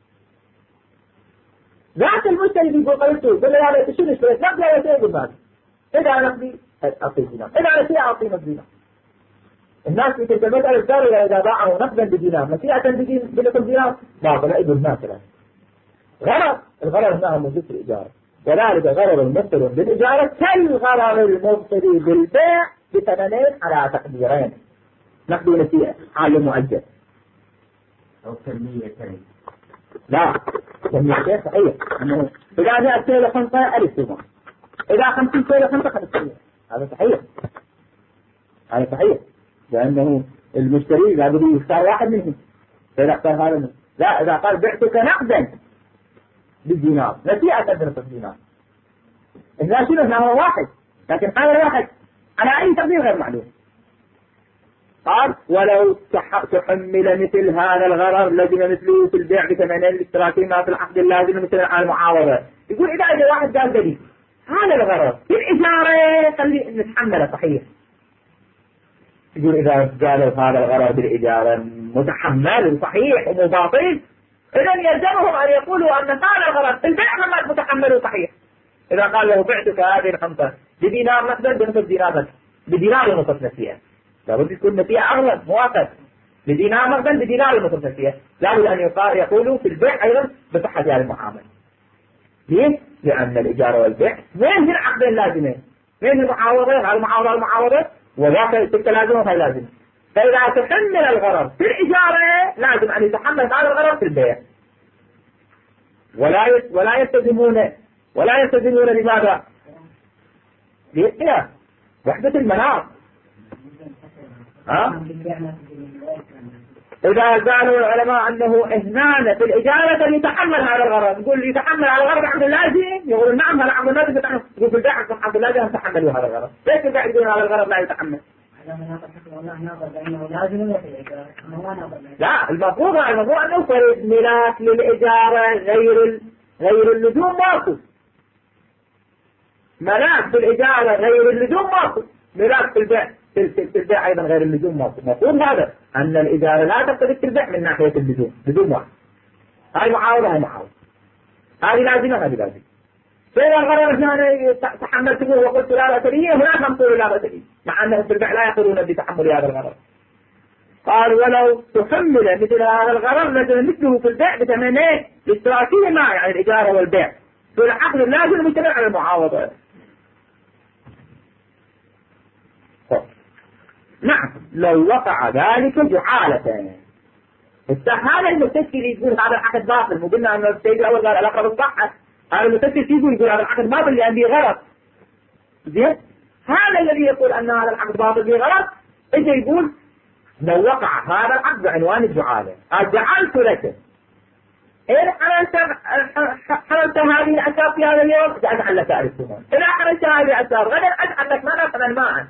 ذاك المشتري يقول قبلتوه يقول له هذا تشيل اشتريت نقدي لا نسيئة يقول ماذا إذا نقدي أعطيه دينار إذا نسيئة أعطيه دينار. الناس في تلك المسألة قالوا إذا باعه نقدا بدينار نسيئة بنصف دينار باطل يقول مثلا غرض الغرض هنا موجود في الإجارة وذلك غرض المبطل بالإجارة كالغرض المبطل بالبيع بثمنين على تقديرين نقد ونسيئة حال مؤجل أو كميتين لا كميتين صحيح أنه إذا جاء كيلو خمسة ألف سمع إذا خمسين كيلو خمسة خمسة سمع هذا صحيح هذا صحيح لأنه المشتري لابد يختار واحد منهم فإذا اختار هذا منه لا إذا قال بعتك نقدا بالدينار نسيئة بنصف دينار إذا شنو هنا هو واحد لكن هذا واحد على أي تقدير غير معلوم. قال ولو تحمل مثل هذا الغرر لزم مثله في البيع بثمنين الاشتراكي ما في العقد اللازم مثل المعاوضة. يقول إذا أجل واحد قال جديد هذا الغرر في الإجارة خلي نتحمله صحيح. يقول إذا قالوا هذا الغرر بالإجارة متحمل صحيح ومباطل، إذا يلزمهم أن يقولوا أن هذا الغرض البيع مما متحمل صحيح. إذا قال له بعتك هذه الحنطة بدينار مثلا بنصف دينار بدينار ونصف نسيئة، لابد تكون نسيئة أغلب موافق بدينار مثلا بدينار ونصف نسيئة، لابد أن يقولوا في البيع أيضا بصحة هذه المعاملة. ليه؟ لأن الإجارة والبيع وين من عقدين لازمين، وين المعاوضة هذه المعاوضة المعاوضة وذاك تلك لازمة وهي لازمة. فإذا تحمل الغرض في الإجارة لازم أن يتحمل هذا الغرض في البيع، ولا ولا يستلزمون ولا يستلزمون لماذا؟ ليه؟ وحدة المناط. ها؟ إذا قالوا العلماء أنه إهنان في الإجارة يتحمل هذا الغرض، نقول يتحمل هذا الغرض عقد اللازم، يقول نعم هذا عقد اللازم يتحمل، يقول في البيع عقد اللازم يتحمل هذا الغرض، ليش البيع يقول هذا الغرض لا يتحمل؟ لا المفروض المفروض أنه فريد ملاك للإجارة غير ال... غير اللزوم ماكو، ملاك بالإجارة غير اللزوم ماكو، ملاك في البيع في البيع أيضا غير اللزوم ماكو. المفروض هذا أن الإجارة لا تقتضي البيع من ناحية اللزوم، لزوم واحد، هاي معاوضة هاي معاوضة، هذه لازمة هذه لازمة. فإذا الغرض هنا تحملته وقلت لا بأس به، هناك هم قولوا لا بأس به، مع أنهم في البيع لا يقولون بتحمل هذا الغرض. قال ولو تحمل مثل هذا الغرض لازم مثله في البيع بثمنين الاشتراكية مع يعني الإجارة والبيع، في العقد لازم يتبع على المعاوضة. نعم لو وقع ذلك جعالة. هذا المستشفي يقول هذا العقد باطل، مو قلنا أن السيد الأول قال الأقرب الصحة، هذا المستشفي يقول يقول هذا العقد باطل لأن به غلط. زين هذا الذي يقول أن هذا العقد باطل به غلط إجا يقول لو وقع هذا العقد بعنوان الجعالة، جعلت لك إن حللت حللت هذه الأسار في هذا اليوم أجعل لك الثمن، إذا حللت هذه الأسار غدا أجعل لك ماء ثمن ماء،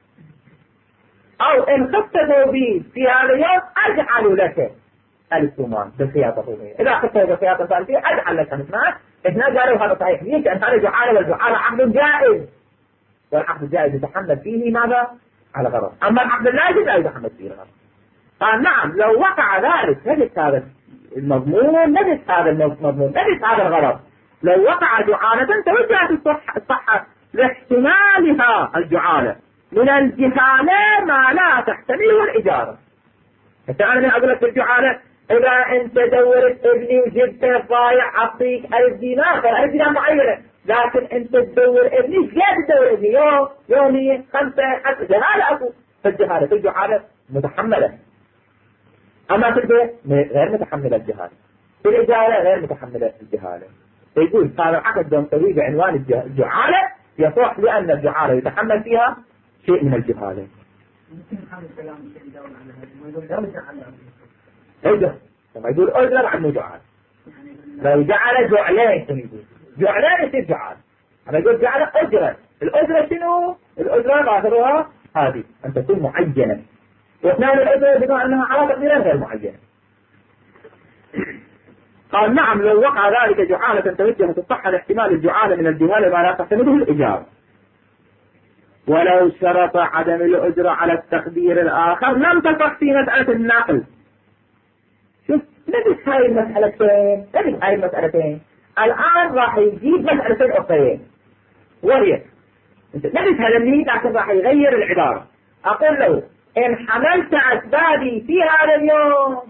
أو إن خفت ذوبي في هذا اليوم أجعل لك الثمن بالخياطة الطبيعية، إذا خفت بالخياطة الطبيعية أجعل لك مثلا. إحنا قالوا هذا صحيح ليش؟ أن هذا جعالة، والجعالة عقد جائز، والعقد الجائز يتحمل فيه ماذا؟ على غرض، أما العقد اللازم لا يتحمل فيه الغرض. قال نعم لو وقع ذلك نجد هذا المضمون، نجد هذا المضمون، نجد هذا الغرض. لو وقع جعالة توجهت الصحة, الصحة لاحتمالها الجعالة من الجهالة ما لا تحتمله الإجارة. أنا أقول لك الجعالة إذا أنت دورت ابني وجبته ضايع أعطيك ألف دينار، فالألف دينار معينة، لكن أنت تدور ابني زيادة تدور ابني يوم يومين خمسة حتى جهالة أكو، فالجهالة في الجعالة متحملة. أما في البيت غير متحملة الجهالة، في الإجارة غير متحملة الجهالة. فيقول هذا العقد بنسويه بعنوان الجعالة يصح لأن الجعالة يتحمل فيها شيء من الجهالة. اجر لما يقول اجر عنه جعل، لو جعل جعلين يقول جعلين يصير جعل. انا يقول جعل اجرا، الاجرة شنو؟ الاجرة ظاهرها هذه ان تكون معينة، واثنان الاجرة بما انها على تقدير غير معينة. قال نعم لو وقع ذلك جعالة توجه تصح الاحتمال الجعالة من الجهالة ما لا تحتمله الإجارة. ولو شرط عدم الأجرة على التقدير الآخر لم تصح في مسألة النقل. شوف نجد هاي المسألتين، نجد هاي المسألتين الآن راح يجيب مسألتين أخرين، وهي نجد هذا النيد لكن راح يغير العبارة. أقول له إن حملت أسبابي في هذا اليوم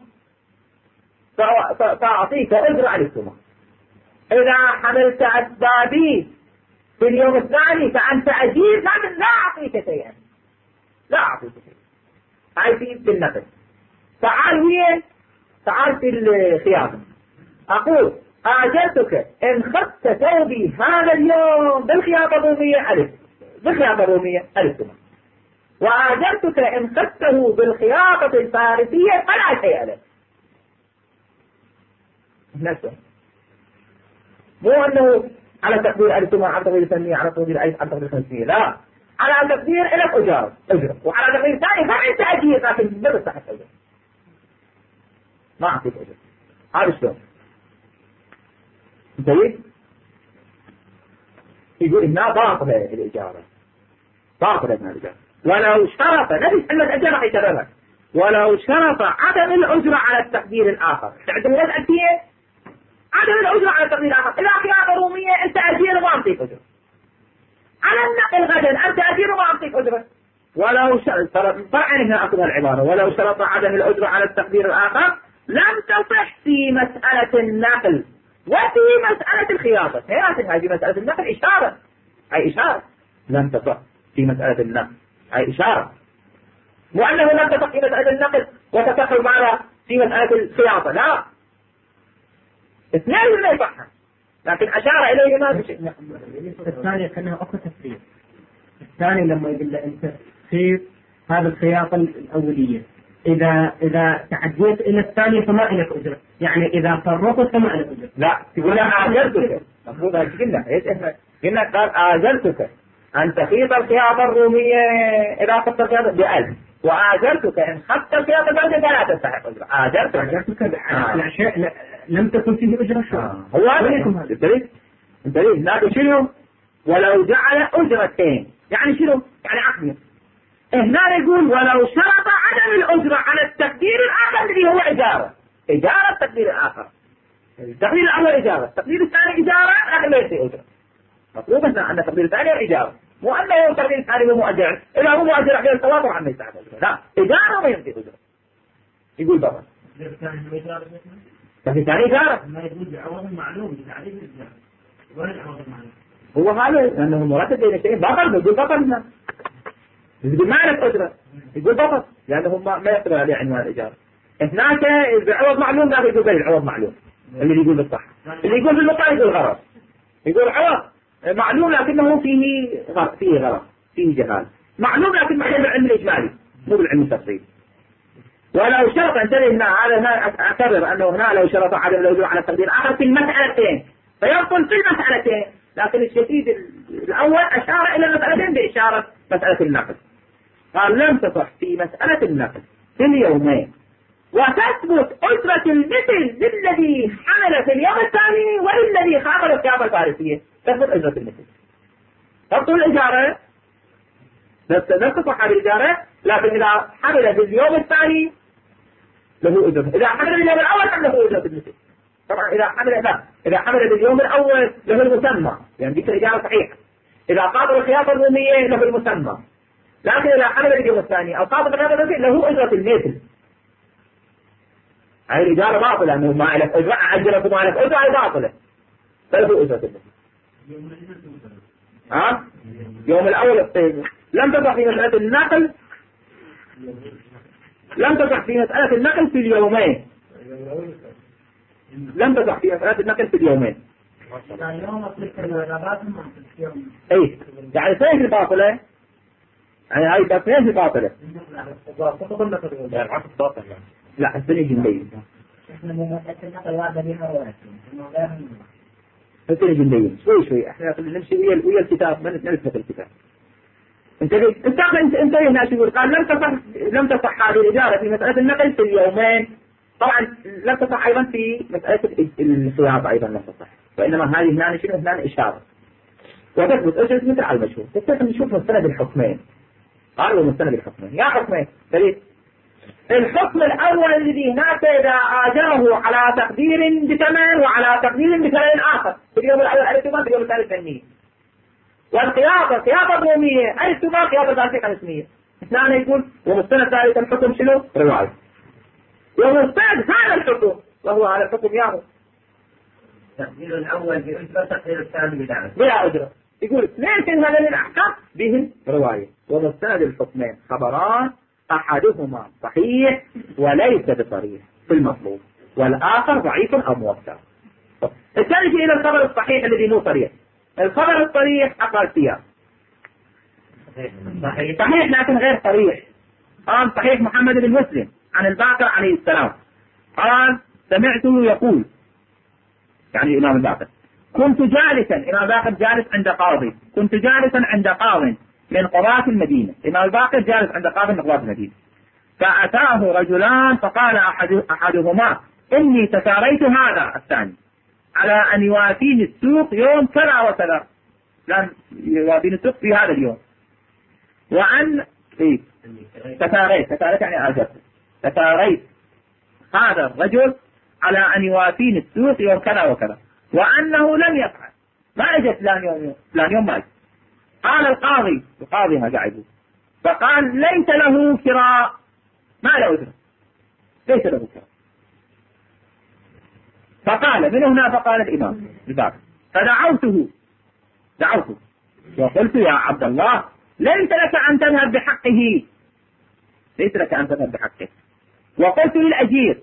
فأعطيك أجرة على الثمن، إذا حملت أسبابي في اليوم الثاني فأنت أجيب لكن لا أعطيك شيئا، لا أعطيك شيئا. هاي في بالنقل. تعال وين؟ تعال في الخياطة. أقول آجلتك إن خدت ثوبي هذا اليوم بالخياطة الرومية ألف، بالخياطة الرومية ألف ثمن، وآجلتك إن خدته بالخياطة الفارسية فلا شيء له. نفسه مو أنه على تقدير ألف ثمن، على تقدير ثمانية، على تقدير ألف، على تقدير خمسمية، لا، على تقدير إلك أجار أجر، وعلى تقدير ثاني فأنت أجير لكن بدل صحة أجر ما أعطيك أجر. هذا شلون؟ انتبه يقول إنها باطلة الإجارة، باطلة من الإجارة. ولو شرط نبي أن الأجر راح يكررها، ولو شرط عدم الأجرة على التقدير الآخر. تعدم الأسئلة عدم الأجرة على التقدير الآخر. إذا خياطة رومية أنت أجير وما أعطيك أجرة، على النقل غدا أنت أجير وما أعطيك أجرة. ولو شرط طبعا هنا أخذ العبارة ولو شرط عدم الأجرة على التقدير الآخر لم تصح في مسألة النقل وفي مسألة الخياطة. هنا هذه مسألة النقل إشارة، أي إشارة لم تصح في مسألة النقل، أي إشارة، مو أنه لم تصح في مسألة النقل وتتصل معنا في مسألة الخياطة، لا، اثنين لا يصح، لكن أشار إليه ما بشيء. الثاني كأنه أخذ تفريق. الثاني لما يقول له أنت خيط هذا الخياطة الأولية، إذا إذا تعديت إلى الثانية فما لك أجرة، يعني إذا فرطت فما لك أجرة. لا تقول له آجلتك، المفروض هذا قلنا قلنا قال آجلتك أن تخيط الخياطة الرومية إذا أخذت الخياطة بألف، وآجلتك إن خذت الخياطة الأولية فلا تستحق أجرة. آجلتك آجلتك على شيء لم تكن فيه أجرة. شو هو هذا؟ انتبه انتبه لا شنو؟ ولو جعل أجرتين، يعني شنو؟ يعني عقد. هنا يقول ولو شرط عدم الأجرة على التقدير الآخر الذي هو إجارة، إجارة التقدير الآخر، التقدير الأول إجارة، التقدير الثاني إجارة لكن لا يصير أجرة. مطلوب أن التقدير الثاني إجارة، مو أنه التقدير الثاني هو مؤجر، إذا هو مؤجر على التوافر عنه يستحق أجرة، لا، إجارة ما يصير أجرة. يقول بابا التقدير الثاني إجارة، ما يقول بعوض معلوم بتعريف الإجارة ولا العوض معلوم. هو هذا لأنه مرتب بين شيئين، بطل يقول بطل هنا. يقول ما لك أجرة، يقول بطل لأنه ما ما يقدر عليه عنوان الإجارة. هناك بعوض معلوم لا يقول بين العوض معلوم اللي يقول بالصح، اللي يقول بالمقابل يقول غرض، يقول عوض معلوم لكنه فيه غرض، فيه غرض، فيه جهال، معلوم لكن محل بالعلم الإجمالي مو بالعلم التفصيلي. ولو شرط انتبه هنا هذا هنا أكرر أنه هنا لو شرط عدم الوجوب على التقدير الآخر في المسألتين فيبطل في المسألتين، لكن الشديد الأول أشار إلى المسألتين بإشارة مسألة النقل. قال لم تصح في مسألة النقل في اليومين وتثبت أجرة المثل للذي حمل في اليوم الثاني وللذي خاطر الخياطة الفارسية، تثبت أجرة المثل. تبطل الإجارة لا تصح هذه الإجارة، لكن إذا حمل في اليوم الثاني له أجرة، إذا حمل في اليوم الأول له أجرة المثل. طبعا إذا حمل لا إذا حمل في اليوم الأول له المسمى، يعني ديك الإجارة صحيحة. إذا قاطر الخياطة الرومية له المسمى، لكن إذا حمل في اليوم الثاني أو قاطر الخياطة الرومية له أجرة المثل. هاي الإجارة باطلة لأنه ما لك أجرة، عجلة ما لك أجرة باطلة، فله أجرة المثل. ها؟ يوم الأول الطيب لم تصح في مسألة النقل، لم تصح في مسألة النقل في اليومين، لم تصح في مسألة النقل في اليومين. اي يعني اثنين باطلة، يعني هاي اثنين باطلة. يعني العقد باطل لا الثاني جنبين. احنا من مسألة النقل واحدة بها ولا الثاني جنبين شوي شوي احنا نمشي ويا ويا الكتاب، ما نلفت الكتاب. انت انت انت انت هنا شو يقول؟ قال لم تصح لم تصح هذه الإجارة في مسألة النقل في اليومين. طبعا لم تصح أيضا في مسألة الخياطة أيضا لم تصح، وإنما هذه هنا شنو هنا إشارة. وتثبت أجرة مثل على المشهور. تستطيع نشوف مستند الحكمين. قالوا مستند الحكمين يا حكمين دليل. الحكم الأول الذي هناك إذا آجره على تقدير بثمن وعلى تقدير بثمن آخر، في اليوم الأول ألف ثمان في اليوم الثالث ثمانية. والخياطة خياطة رومية ألف ثمان خياطة ثالثة خمسمية. اثنان يقول ومستند ثالث الحكم شنو؟ رواية. ومستند هذا الحكم وهو هذا الحكم ياهو تقدير الأول بأجرة تقدير الثاني بدعوة بلا أجرة. يقول اثنين هذين الأحكام بهم رواية. ومستند الحكمين خبران أحدهما صحيح وليس بصريح في المطلوب، والآخر ضعيف أو موسع. الثاني إلى الخبر الصحيح الذي مو صريح. الخبر الصريح أقل سياق صحيح صحيح لكن غير صريح. قال صحيح محمد بن مسلم عن الباقر عليه السلام قال سمعته يقول، يعني الإمام الباقر، كنت جالسا، الإمام الباقر جالس عند قاضي، كنت جالسا عند قاض من قضاة المدينة، الإمام الباقر جالس عند قاضي من قضاة المدينة، فأتاه رجلان فقال أحد أحدهما إني تساريت هذا الثاني على أن يوافيني السوق يوم كذا وكذا، لن يوافيني السوق في هذا اليوم، وأن إيه تساريت تساريت يعني آجرت، لتاريت هذا الرجل على أن يوافيني السوق يوم كذا وكذا، وأنه لم يفعل، ما أجت فلان يوم فلان يوم ما أجت. قال القاضي القاضي ما قاعد، فقال ليس له كراء، ما له أجرة، ليس له كراء. فقال من هنا فقال الإمام الباب، فدعوته دعوته وقلت يا عبد الله ليس لك أن تذهب بحقه، ليس لك أن تذهب بحقه. وقلت للأجير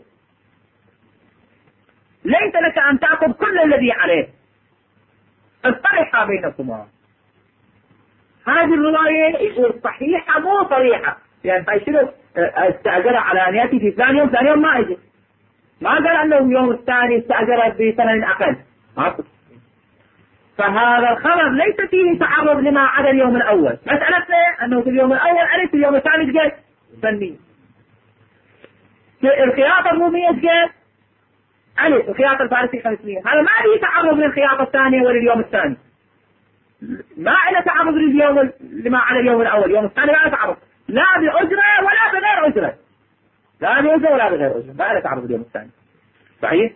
ليس لك أن تأخذ كل الذي عليه، اصطلحا بينكما. هذه الرواية يقول صحيحة مو صريحة، يعني فشنو استأجر على أن يأتي في ثاني يوم، ثاني يوم ما أجي، ما قال أنه يوم الثاني استأجر بثمن أقل. فهذا الخبر ليس فيه تعرض لما عدا اليوم الأول. مسألتنا أنه في اليوم الأول ألف، في اليوم الثاني جاء فني. الخياطة الرومية جاء ألف، الخياطة الفارسية خمسمية. هذا ما فيه تعرض للخياطة الثانية ولا اليوم الثاني، ما له تعرض لليوم لما على اليوم الأول. اليوم الثاني ما له تعرض لا بأجرة ولا بغير أجرة، لا بأجرة ولا بغير أجرة، ما له تعرض اليوم الثاني. صحيح.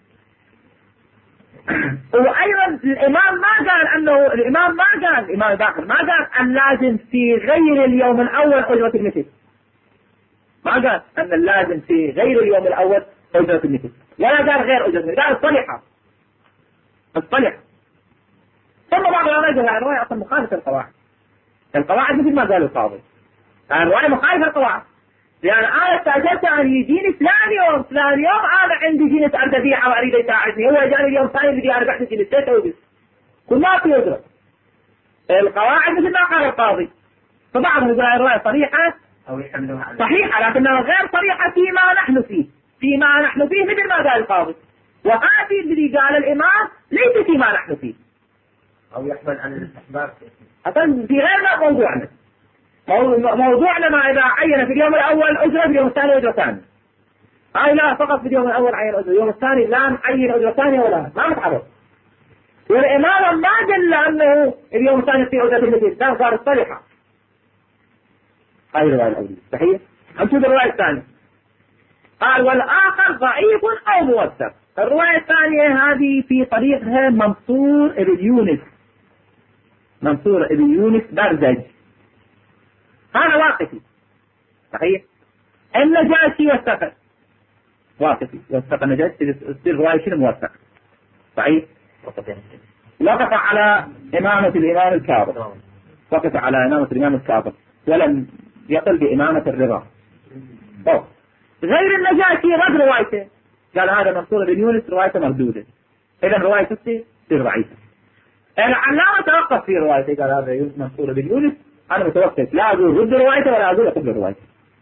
وأيضا الإمام ما قال أنه الإمام ما قال الإمام الباقر ما قال أن لازم في غير اليوم الأول أجرة المثل، ما قال أن اللازم في غير اليوم الأول أجرة المثل، ولا قال غير أجرة المثل، قال الصلحة الصلحة. ثم بعض العلماء قال الرواية أصلا مخالفة القواعد، القواعد مثل ما قال القاضي، الرواية مخالفة القواعد. لأن أنا استأجرت أن يجيني فلان يوم فلان يوم أنا عندي جنس أريد أبيعها وأريد يساعدني، هو جاني اليوم ثاني بدي أنا بعت جنس تسوي كل ما في يدرك القواعد مثل ما قال القاضي. فبعضهم يقول الرواية صريحة أو صحيحة لكنها غير صريحة فيما نحن فيه، فيما نحن فيه مثل ما قال القاضي، وهذه الذي قال الإمام ليس فيما نحن فيه، أو يحمل عن الاستحباب أصلا في غير موضوعنا. موضوعنا ما إذا عين في اليوم الأول أجرة في اليوم الثاني أجرة ثانية، هاي لا فقط في اليوم الأول عين أجرة، اليوم الثاني لا نعين أجرة ثانية ولا ما نتعرض. والإمام ما دل أنه اليوم الثاني في أجرة المثل، كان صار الصريحة. هاي الرواية الأولى صحيح. نشوف الرواية الثانية، قال والآخر ضعيف أو موثق. الرواية الثانية هذه في طريقها منصور ابن يونس، منصور ابن يونس برزج، هذا واقفي صحيح. النجاشي وثق، واقفي وثق النجاشي، تصير رواية شنو موثق صحيح. وقف على إمامة الإمام الكاظم، وقف على إمامة الإمام الكاظم ولم يقل بإمامة الرضا. أوه. غير النجاشي رد روايته، قال هذا منصور بن يونس روايته مردودة، إذا روايته تصير ضعيفة. العلامة توقف في روايته، قال هذا منصور بن يونس أنا متوقف، لا أقول رد روايته ولا أقول أقبل روايته.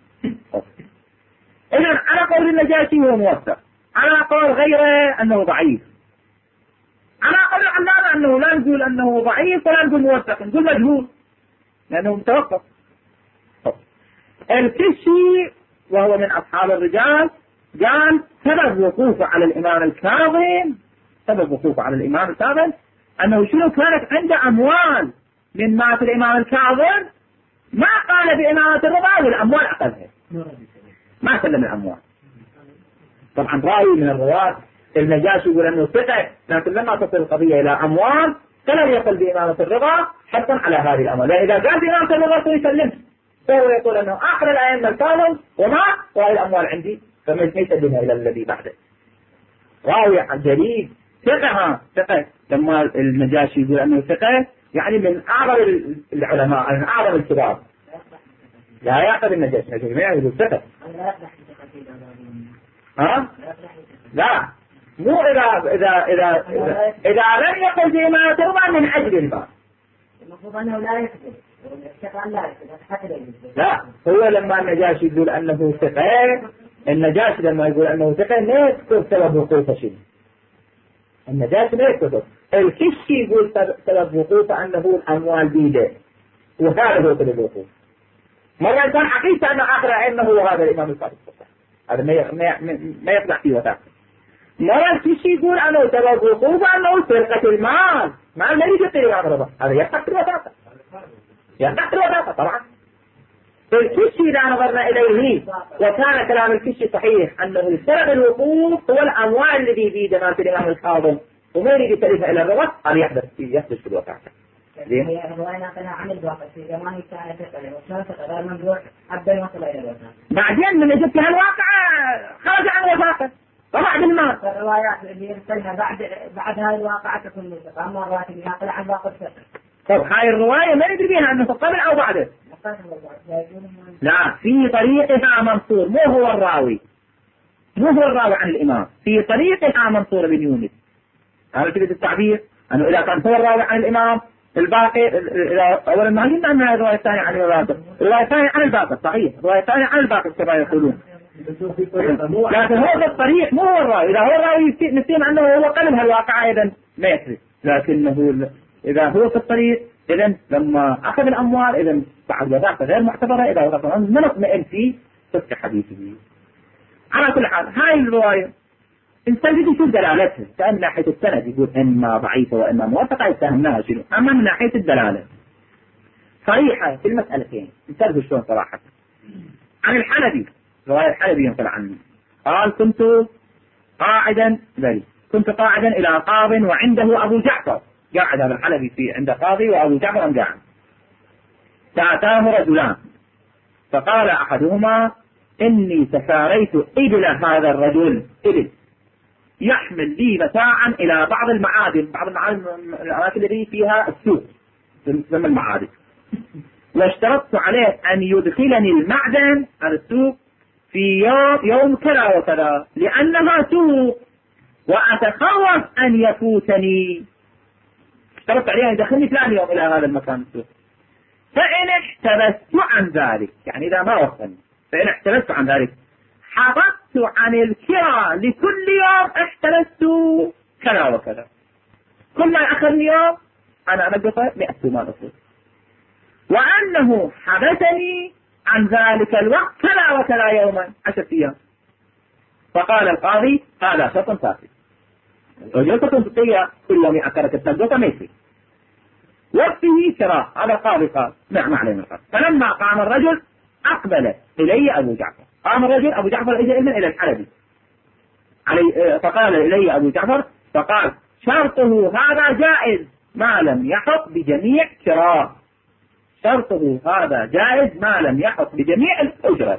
إذا على قول النجاشي هو موثق، على قول غيره أنه ضعيف، على قول العلامة أنه لا نقول أنه ضعيف ولا نقول موثق، نقول مجهول لأنه متوقف. الكشي وهو من أصحاب الرجال قال سبب وقوفه على الإمام الكاظم، سبب وقوفه على الإمام الكاظم أنه شنو كانت عنده أموال من مات الإمام الكاظم، ما قال بإمامة الرضا والأموال أخذها، ما سلم الأموال. طبعا رأي من الرواة النجاشي يقول أنه ثقة، لكن لما تصل القضية إلى أموال فلم يقل بإمامة الرضا حتى على هذه الأموال، لأن إذا قال بإمامة الرضا سيسلم، فهو يقول أنه آخر الأئمة الكاظم وما وهي الأموال عندي فما يسلمها إلى الذي بعده. راوي جديد ثقة، ثقة لما النجاشي يقول أنه ثقة يعني من أعظم العلماء، من أعظم الكبار، لا يعقد النجاشي، النجاشي ما يقول ثقة. ها؟ لا مو إذا إذا إذا إذا, إذا لم يقل بما ترضى من أجل الباب. المفروض أنه لا يكذب، الثقة لا يكذب. لا هو لما النجاشي يقول أنه ثقة، النجاشي لما يقول أنه ثقة لا يذكر سبب وقوفه شيء. النجاشي لا يذكر، الكشي يقول سبب وقوفه أنه الأموال بيده، وهذا هو سبب وقوفه. مرة كان حقيقة أن آخر أنه هو هذا الإمام الصادق، هذا ما ما ما يطلع فيه وثاقه. مرة الكشي يقول أنه سبب وقوفه أنه سرقة المال، ما الذي يقتل الإمام الرضا، هذا يقتل وثاقه، يقتل وثاقه طبعا. الكشي إذا نظرنا إليه وكان كلام الكشي صحيح أنه سبب الوقوف هو الأموال الذي في جماعة الإمام الكاظم وما يريد يتلفها إلى الربط هذا يحدث يحدث في الواقع. هي الرواية ناقلها عن الواقع في زمان كانت تقل وشرطة غير ممدوح حتى يوصل إلى الواقع. بعدين من جبت هالواقع خرج عن الواقع وبعد المال. الروايات اللي يرسلها بعد بعد هاي الواقعة تكون مصدقة، أما الروايات اللي ناقلة عن واقع الفقه. طب هاي الرواية ما ندري بيها أنه قبل أو بعده. لا في طريقها منصور مو هو الراوي مو هو الراوي عن الإمام في طريقها منصور بن يونس. هذا كده التعبير أنه إذا كان هو الراوي عن الإمام الباقي أولا ما قلنا أن الرواية الثانية عن الباقي الرواية الثانية عن الباقي صحيح الرواية الثانية عن الباقي كما يقولون لكن هو في الطريق مو هو الراوي. إذا هو الراوي نسيم أنه هو قلب هالواقع أيضا ما يكفي لكنه إذا هو في الطريق إذن لما أخذ الأموال إذن بعد وضعت غير معتبرة إذا وضعت ما نطمئن في صدق حديثه. على كل حال هاي الرواية إنسان يجي يشوف دلالتها كأن من ناحية السند يقول إما ضعيفة وإما موثقة يتهمناها شنو أما من ناحية الدلالة صريحة في المسألتين انتبهوا شلون صراحة. عن الحلبي رواية الحلبي ينقل عنه قال كنت قاعدا بلي كنت قاعدا إلى قاض وعنده أبو جعفر قاعد هذا الحلبي في عند قاضي وأبو جعفر قاعد فأتاه رجلان فقال أحدهما إني تساريت إبل هذا الرجل إبل يحمل لي متاعا إلى بعض المعادن بعض المعادن الأماكن التي فيها السوق تسمى المعادن واشترطت عليه أن يدخلني المعدن على السوق في يوم, يوم كذا وكذا لأنها سوق وأتخوف أن يفوتني. اشترطت عليه أن يدخلني فلان يوم إلى هذا المكان السوق فإن احتبست عن ذلك يعني إذا ما وصلني فإن احتبست عن ذلك حبطت عن الكرة لكل يوم احتبست كذا وكذا كل ما أخذني يوم أنا أنقصه مئة ثمان أصول وأنه حبسني عن ذلك الوقت كذا وكذا يوما عشرة أيام. فقال القاضي هذا شرط فاسد رجل تنطية كل يوم أكرت التنقصة ميسي وقته كراء. هذا القاضي قال نعم علينا القاضي. فلما قام الرجل أقبل إلي أبو جعفر قام الرجل أبو جعفر إجا إلى الحلبي علي فقال إلي أبو جعفر فقال شرطه هذا جائز ما لم يحط بجميع كراء شرطه هذا جائز ما لم يحط بجميع الأجرة.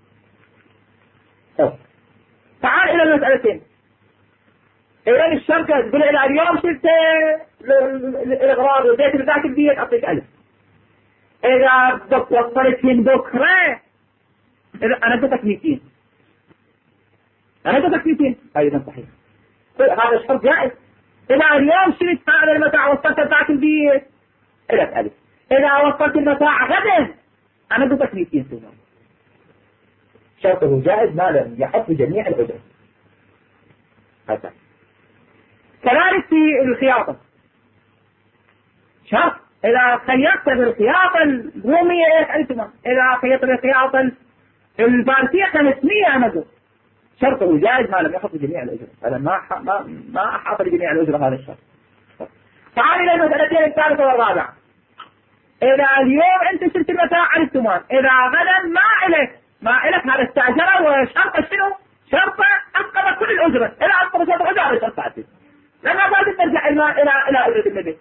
تعال إلى المسألتين. إذا الشركة تقول إلى اليوم شلت الإغراض وزيت بذاك البيت أعطيك ألف إذا وصلت من بكرة إذا أنا قلتك ميتين أنا قلتك ميتين أيضا صحيح هذا الشرط جائز. إذا اليوم شلت هذا المتاع وصلت بذاك البيت إلك ألف إذا وصلت المتاع غدا أنا قلتك ميتين ثم شرطه جائز ما لم يحط بجميع الأجر. هذا كذلك في الخياطة شرط إذا خيطت بالخياطة الرومية إيش أنتم إذا خيطت بالخياطة الفارسية خمسمية أمده شرطه جائز ما لم يحط بجميع الأجر. هذا ما ما ما أحاط بجميع الأجر هذا الشرط. تعال إلى المسألتين الثالثة والرابعة. إذا اليوم أنت شلت المتاع على الثمان إذا غدا ما إلك ما إلك هذا استأجره وشرطه شنو؟ شرطه أسقط كل الأجرة إلى أسقط شرط الأجرة على شرط ساعتين لما بعد ترجع إلى إلى إلى أجرة النبي.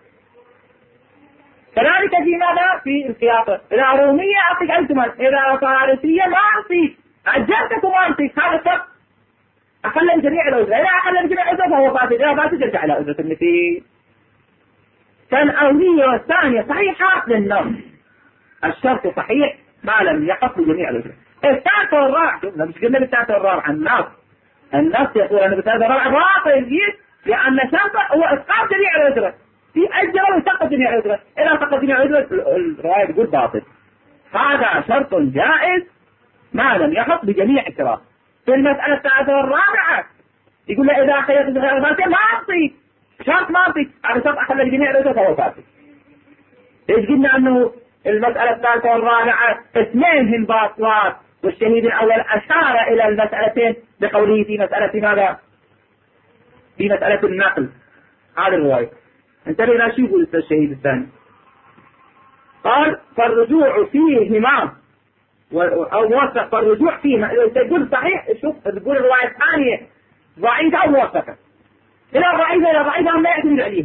كذلك في ماذا؟ في الخياطة إذا رومية أعطيك ألتمان إذا فارسية ما أعطيك أجرتك وما أعطيك هذا شرط أقل جميع الأجرة إذا أقل جميع الأجرة فهو فاسد إذا فاسد ترجع إلى أجرة النبي. فالأولية والثانية صحيحة للنص الشرط صحيح ما لم يحط بجميع الأجرة. الثالثة والرابعة مش قلنا بالثالثة والرابعة النص النص يقول أن بالثالثة والرابعة باطل لأن شرطه هو إسقاط جميع الأجرة في أجرة ويسقط جميع الأجرة إذا سقط جميع الأجرة الرواية تقول باطل. هذا شرط جائز ما لم يحط بجميع الكرام. في المسألة الثالثة والرابعة يقول له إذا خيرت بغير فاسد ما أعطيك شرط ما أعطيك هذا شرط أخذ جميع الأجرة فهو فاسد. إيش قلنا أنه المسألة الثالثة والرابعة اثنين هم باطلات والشهيد الأول أشار إلى المسألتين بقوله في مسألة ماذا؟ في مسألة النقل. هذه الرواية انتبه لا شو يقول الشهيد الثاني قال فالرجوع فيهما أو موثق فالرجوع فيها إذا تقول صحيح شوف تقول الرواية الثانية ضعيفة أو موثقة إلى ضعيفة إلى ضعيفة ما يعتمد عليه.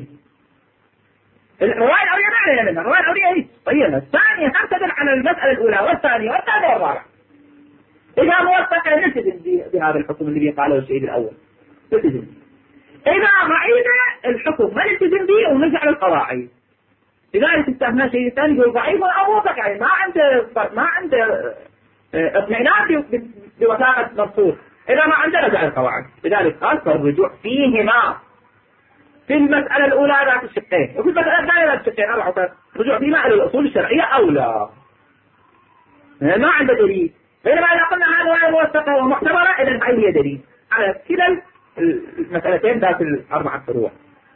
الرواية الأولية ما علينا منها، الرواية الأولية هي طيبة، الثانية هم تدل على المسألة الأولى والثانية والثالثة والرابعة. إذا موثقة نلتزم بهذا الحكم الذي قاله الشهيد الأول نلتزم. إذا ضعيفة الحكم ما نلتزم به ونرجع للقواعد. لذلك استثنى الشهيد الثاني يقول ضعيف أو موثق، يعني ما عنده ما عنده اطمئنان بوثاقة مبسوط، إذا ما عنده رجع للقواعد. لذلك قال فالرجوع فيهما في المسألة الأولى ذات الشقين وفي المسألة الثانية ذات الشقين أربعة. الرجوع فيما إلى الأصول الشرعية أولى، ما عنده دليل. بينما إذا قلنا هذا موثقة ومعتبرة إذا فهي دليل على كلا المسألتين ذات الأربعة فروع.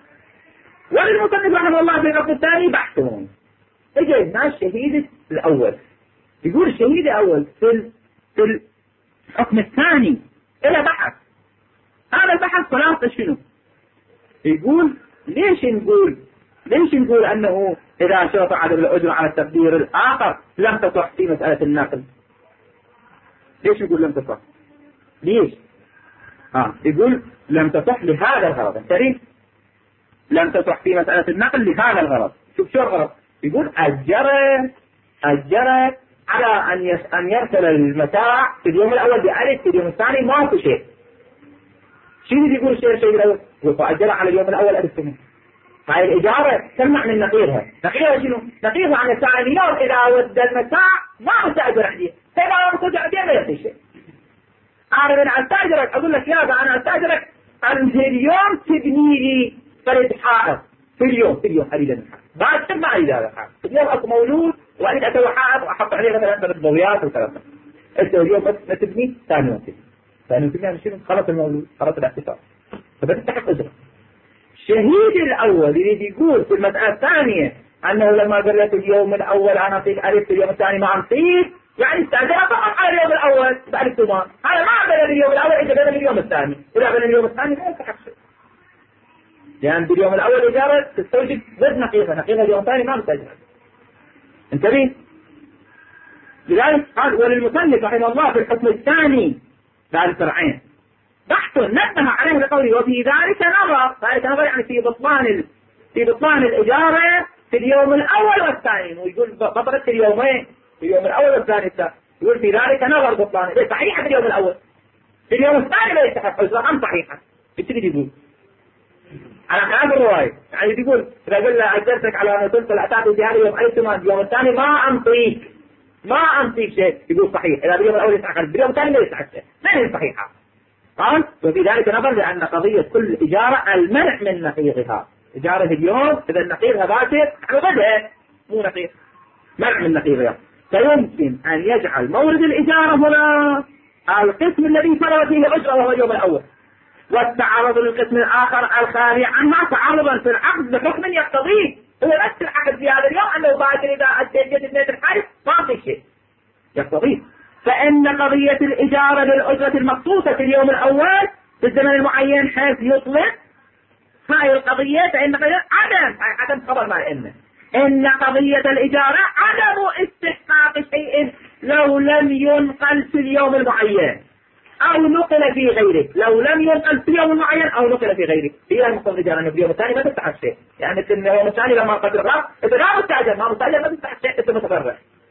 وللمصنف رحمه الله في الركن الثاني بحثهم. اجينا الشهيد الأول يقول الشهيد الأول في في الحكم الثاني إلى بحث. هذا البحث خلاصة شنو؟ يقول ليش نقول ليش نقول أنه إذا شرط عدم الأجر على التقدير الآخر لم تصح في مسألة النقل؟ ليش يقول لم تصح؟ ليش؟ آه يقول لم تصح لهذا الغرض. التاريخ لم تصح في مسألة النقل لهذا الغرض. شوف شو الغرض؟ يقول أجره أجره على أن يس أن يرسل المتاع في اليوم الأول بألف في اليوم الثاني ما في شيء. شنو يقول الشيء الشيء الأول؟ يقول أجره على اليوم الأول ألف سنة. هاي الإجارة تسمع من نقيضها. نقيضها شنو؟ نقيضها عن الثاني اليوم إذا ود المتاع ما مستأجر عندي. فإذا ما مستأجر عندي ما يصير شيء. أعرف أن أستأجرك أقول لك يا أنا أستأجرك أنت اليوم تبني لي فرد حائط في اليوم في اليوم أريد المحل بعد ما أريد هذا الحائط في اليوم أكو مولود وأريد أسوي حائط وأحط عليه مثلا ثلاث ضويات وثلاثة. أنت اليوم بس ما تبني ثاني يوم تبني ثاني يوم تبني شنو؟ خلص المولود خلص الاحتفال فبتستحق أجرة. الشهيد الأول يريد يقول في المسألة الثانية أنه لما قلت اليوم الأول أنا أعطيك ألف في اليوم الثاني ما أعطيك يعني استأجر فقط على اليوم الأول بألف ثمان. هذا ما بين اليوم الأول إذا بين اليوم الثاني إذا بين اليوم الثاني ما يستحق شيء. لأن باليوم الأول إجارة تستوجب ضد نقيضة نقيضة اليوم الثاني ما مستأجر. انتبه. لذلك قال وللمصنف رحمه الله في الحكم الثاني بعد الفرعين بحث نبه عليه بقوله وفي ذلك نظر. ذلك نظر يعني في بطلان ال... في بطلان الإجارة في اليوم الأول والثاني. ويقول بطلت في اليومين في اليوم الأول والثاني يقول في ذلك نظر بطلان إذا صحيحة في اليوم الأول في اليوم الثاني لا يستحق أجرة أم صحيحة. ايش تريد يقول؟ على خلاف الرواية يعني يقول إذا قلنا أجرتك على أن تنسل أتاك في هذا اليوم أي ثمان اليوم الثاني ما أنطيك ما أنطيك شيء يقول صحيح. إذا باليوم الأول يستحق باليوم الثاني لا يستحق شيء ما هي صحيحة. قال وفي ذلك نظر لأن قضية كل إجارة المنع من نقيضها. إجارة اليوم إذا النقيضها باكر عقدها مو نقيض منع من نقيضها. فيمكن أن يجعل مورد الإجارة هنا القسم الذي فرض فيه الأجرة وهو اليوم الأول والتعرض للقسم الآخر الخالي عنها تعرضا في العقد بحكم يقتضيه هو نفس العقد في هذا اليوم أنه باكر إذا أديت جديد الحارس ما في شيء يقتضيه. فإن قضية الإجارة للأجرة المخصوصة في اليوم الأول في الزمن المعين حيث يطلق هاي القضية فإن قضية عدم عدم خبر ما إنه إن قضية الإجارة عدم استحقاق شيء لو لم ينقل في اليوم المعين أو نقل في غيره. لو لم ينقل في اليوم المعين أو نقل في غيره هي المقصود الإجارة أنه في اليوم الثاني ما تستحق شيء. يعني في اليوم الثاني لما قدر الرأس إذا لا مستأجر ما مستأجر ما تستحق شيء اسمه متفرع.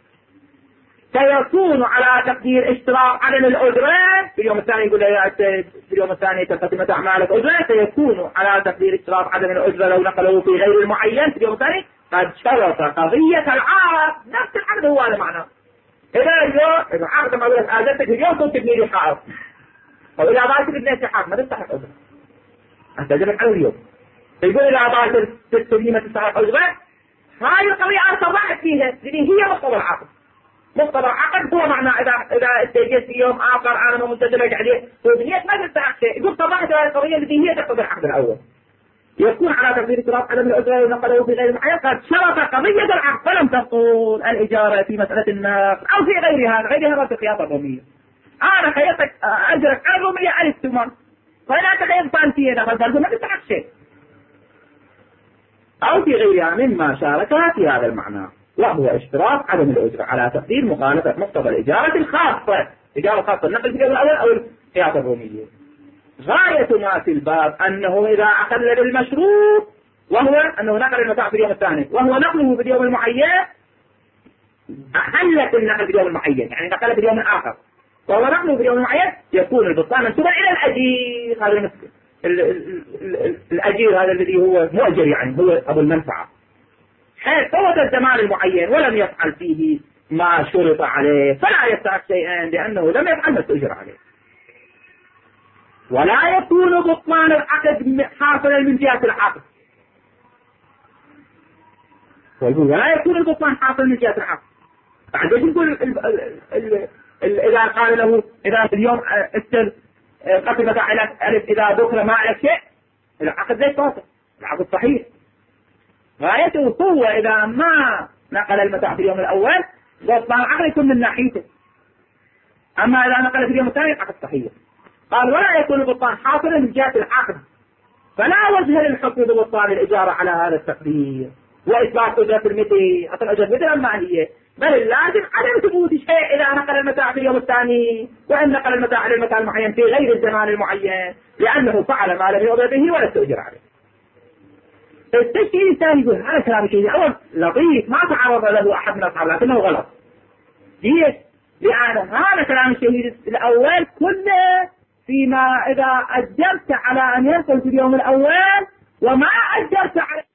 سيكون على تقدير اشتراط عدم الأجرة في اليوم الثاني يقول في اليوم الثاني تقدمت أعمالك أجرة سيكون على تقدير اشتراط عدم الأجرة لو نقلوا في غير المعين في اليوم الثاني قد شرط قضية العارض نفس العقد هو هذا معناه. إذا اليوم إذا عقد ما أقول لك آجرتك اليوم كنت تبني لي حائط أو إذا أعطيك بنيت حائط ما تستحق أجرة أستأجرك على اليوم. يقول إذا أعطيك تبني ما تستحق أجرة هاي القضية أنا صرحت فيها لأن هي مقتضى العقد. مقتضى العقد هو معنى إذا إذا استجيت في يوم آخر أنا ما مستدرج عليه وبنيت ما تستحق شيء. يقول صرحت هذه القضية التي هي تقتضي العقد الأول يكون على تقدير اشتراط عدم الأجرة ونقله في غير المعين قد شرط قضية العقد فلم تبطل الإجارة في مسألة النقل أو في غيرها غيرها في الخياطة الرومية. أنا خيطك أجرك على الرومية ألف ثمان فإن أنت خيط فانتية دخل ما تستحق شيء أو في غيرها مما شاركها في هذا المعنى. وهو اشتراط عدم الأجرة على تقدير مخالفة مقتضى الإجارة الخاصة، إجارة خاصة النقل في اليوم الأول أو الحياة الرومية. غاية ما في الباب أنه إذا أخل بالمشروط وهو أنه نقل المتاع في اليوم الثاني وهو نقله في اليوم المعين، أحلت النقل في اليوم المعين يعني نقل في اليوم الآخر وهو نقله في اليوم المعين، يكون البطلان منسوبا إلى الأجير. هذا المسكين الأجير هذا الذي هو مؤجر يعني هو أبو المنفعة، حيث فوت الزمان المعين ولم يفعل فيه ما شرط عليه فلا يستحق شيئا لأنه لم يفعل ما استأجر عليه. ولا يكون بطلان العقد حاصلا من جهة العقد، ولا يكون البطلان حاصلا من جهة العقد. بعد يقول إذا قال له إذا اليوم استر قسم متاع ألف إذا ذكر ما على شيء العقد ليس باطل، العقد صحيح. غايته هو إذا ما نقل المتاع في اليوم الأول بطلان العقد يكون من ناحيته، أما إذا نقل في اليوم الثاني العقد صحيح. قال ولا يكون البطلان حاصلا من جهة العقد، فلا وجه للحكم ببطلان الإجارة على هذا التقدير وإثبات أجرة المثل. أصل أجرة المثل ما هي؟ بل اللازم عدم ثبوت شيء إذا نقل المتاع في اليوم الثاني وإن نقل المتاع للمكان المعين في غير الزمان المعين لأنه فعل ما لم يؤذى به ولا استأجر عليه. التشكيل الثاني يقول هذا كلام شيء أول لطيف ما تعرض له أحد من أصحابه لكنه غلط. ليش؟ لأن هذا كلام الشهيد الأول كله فيما إذا أجرت على أن ينقل في اليوم الأول وما أجرت على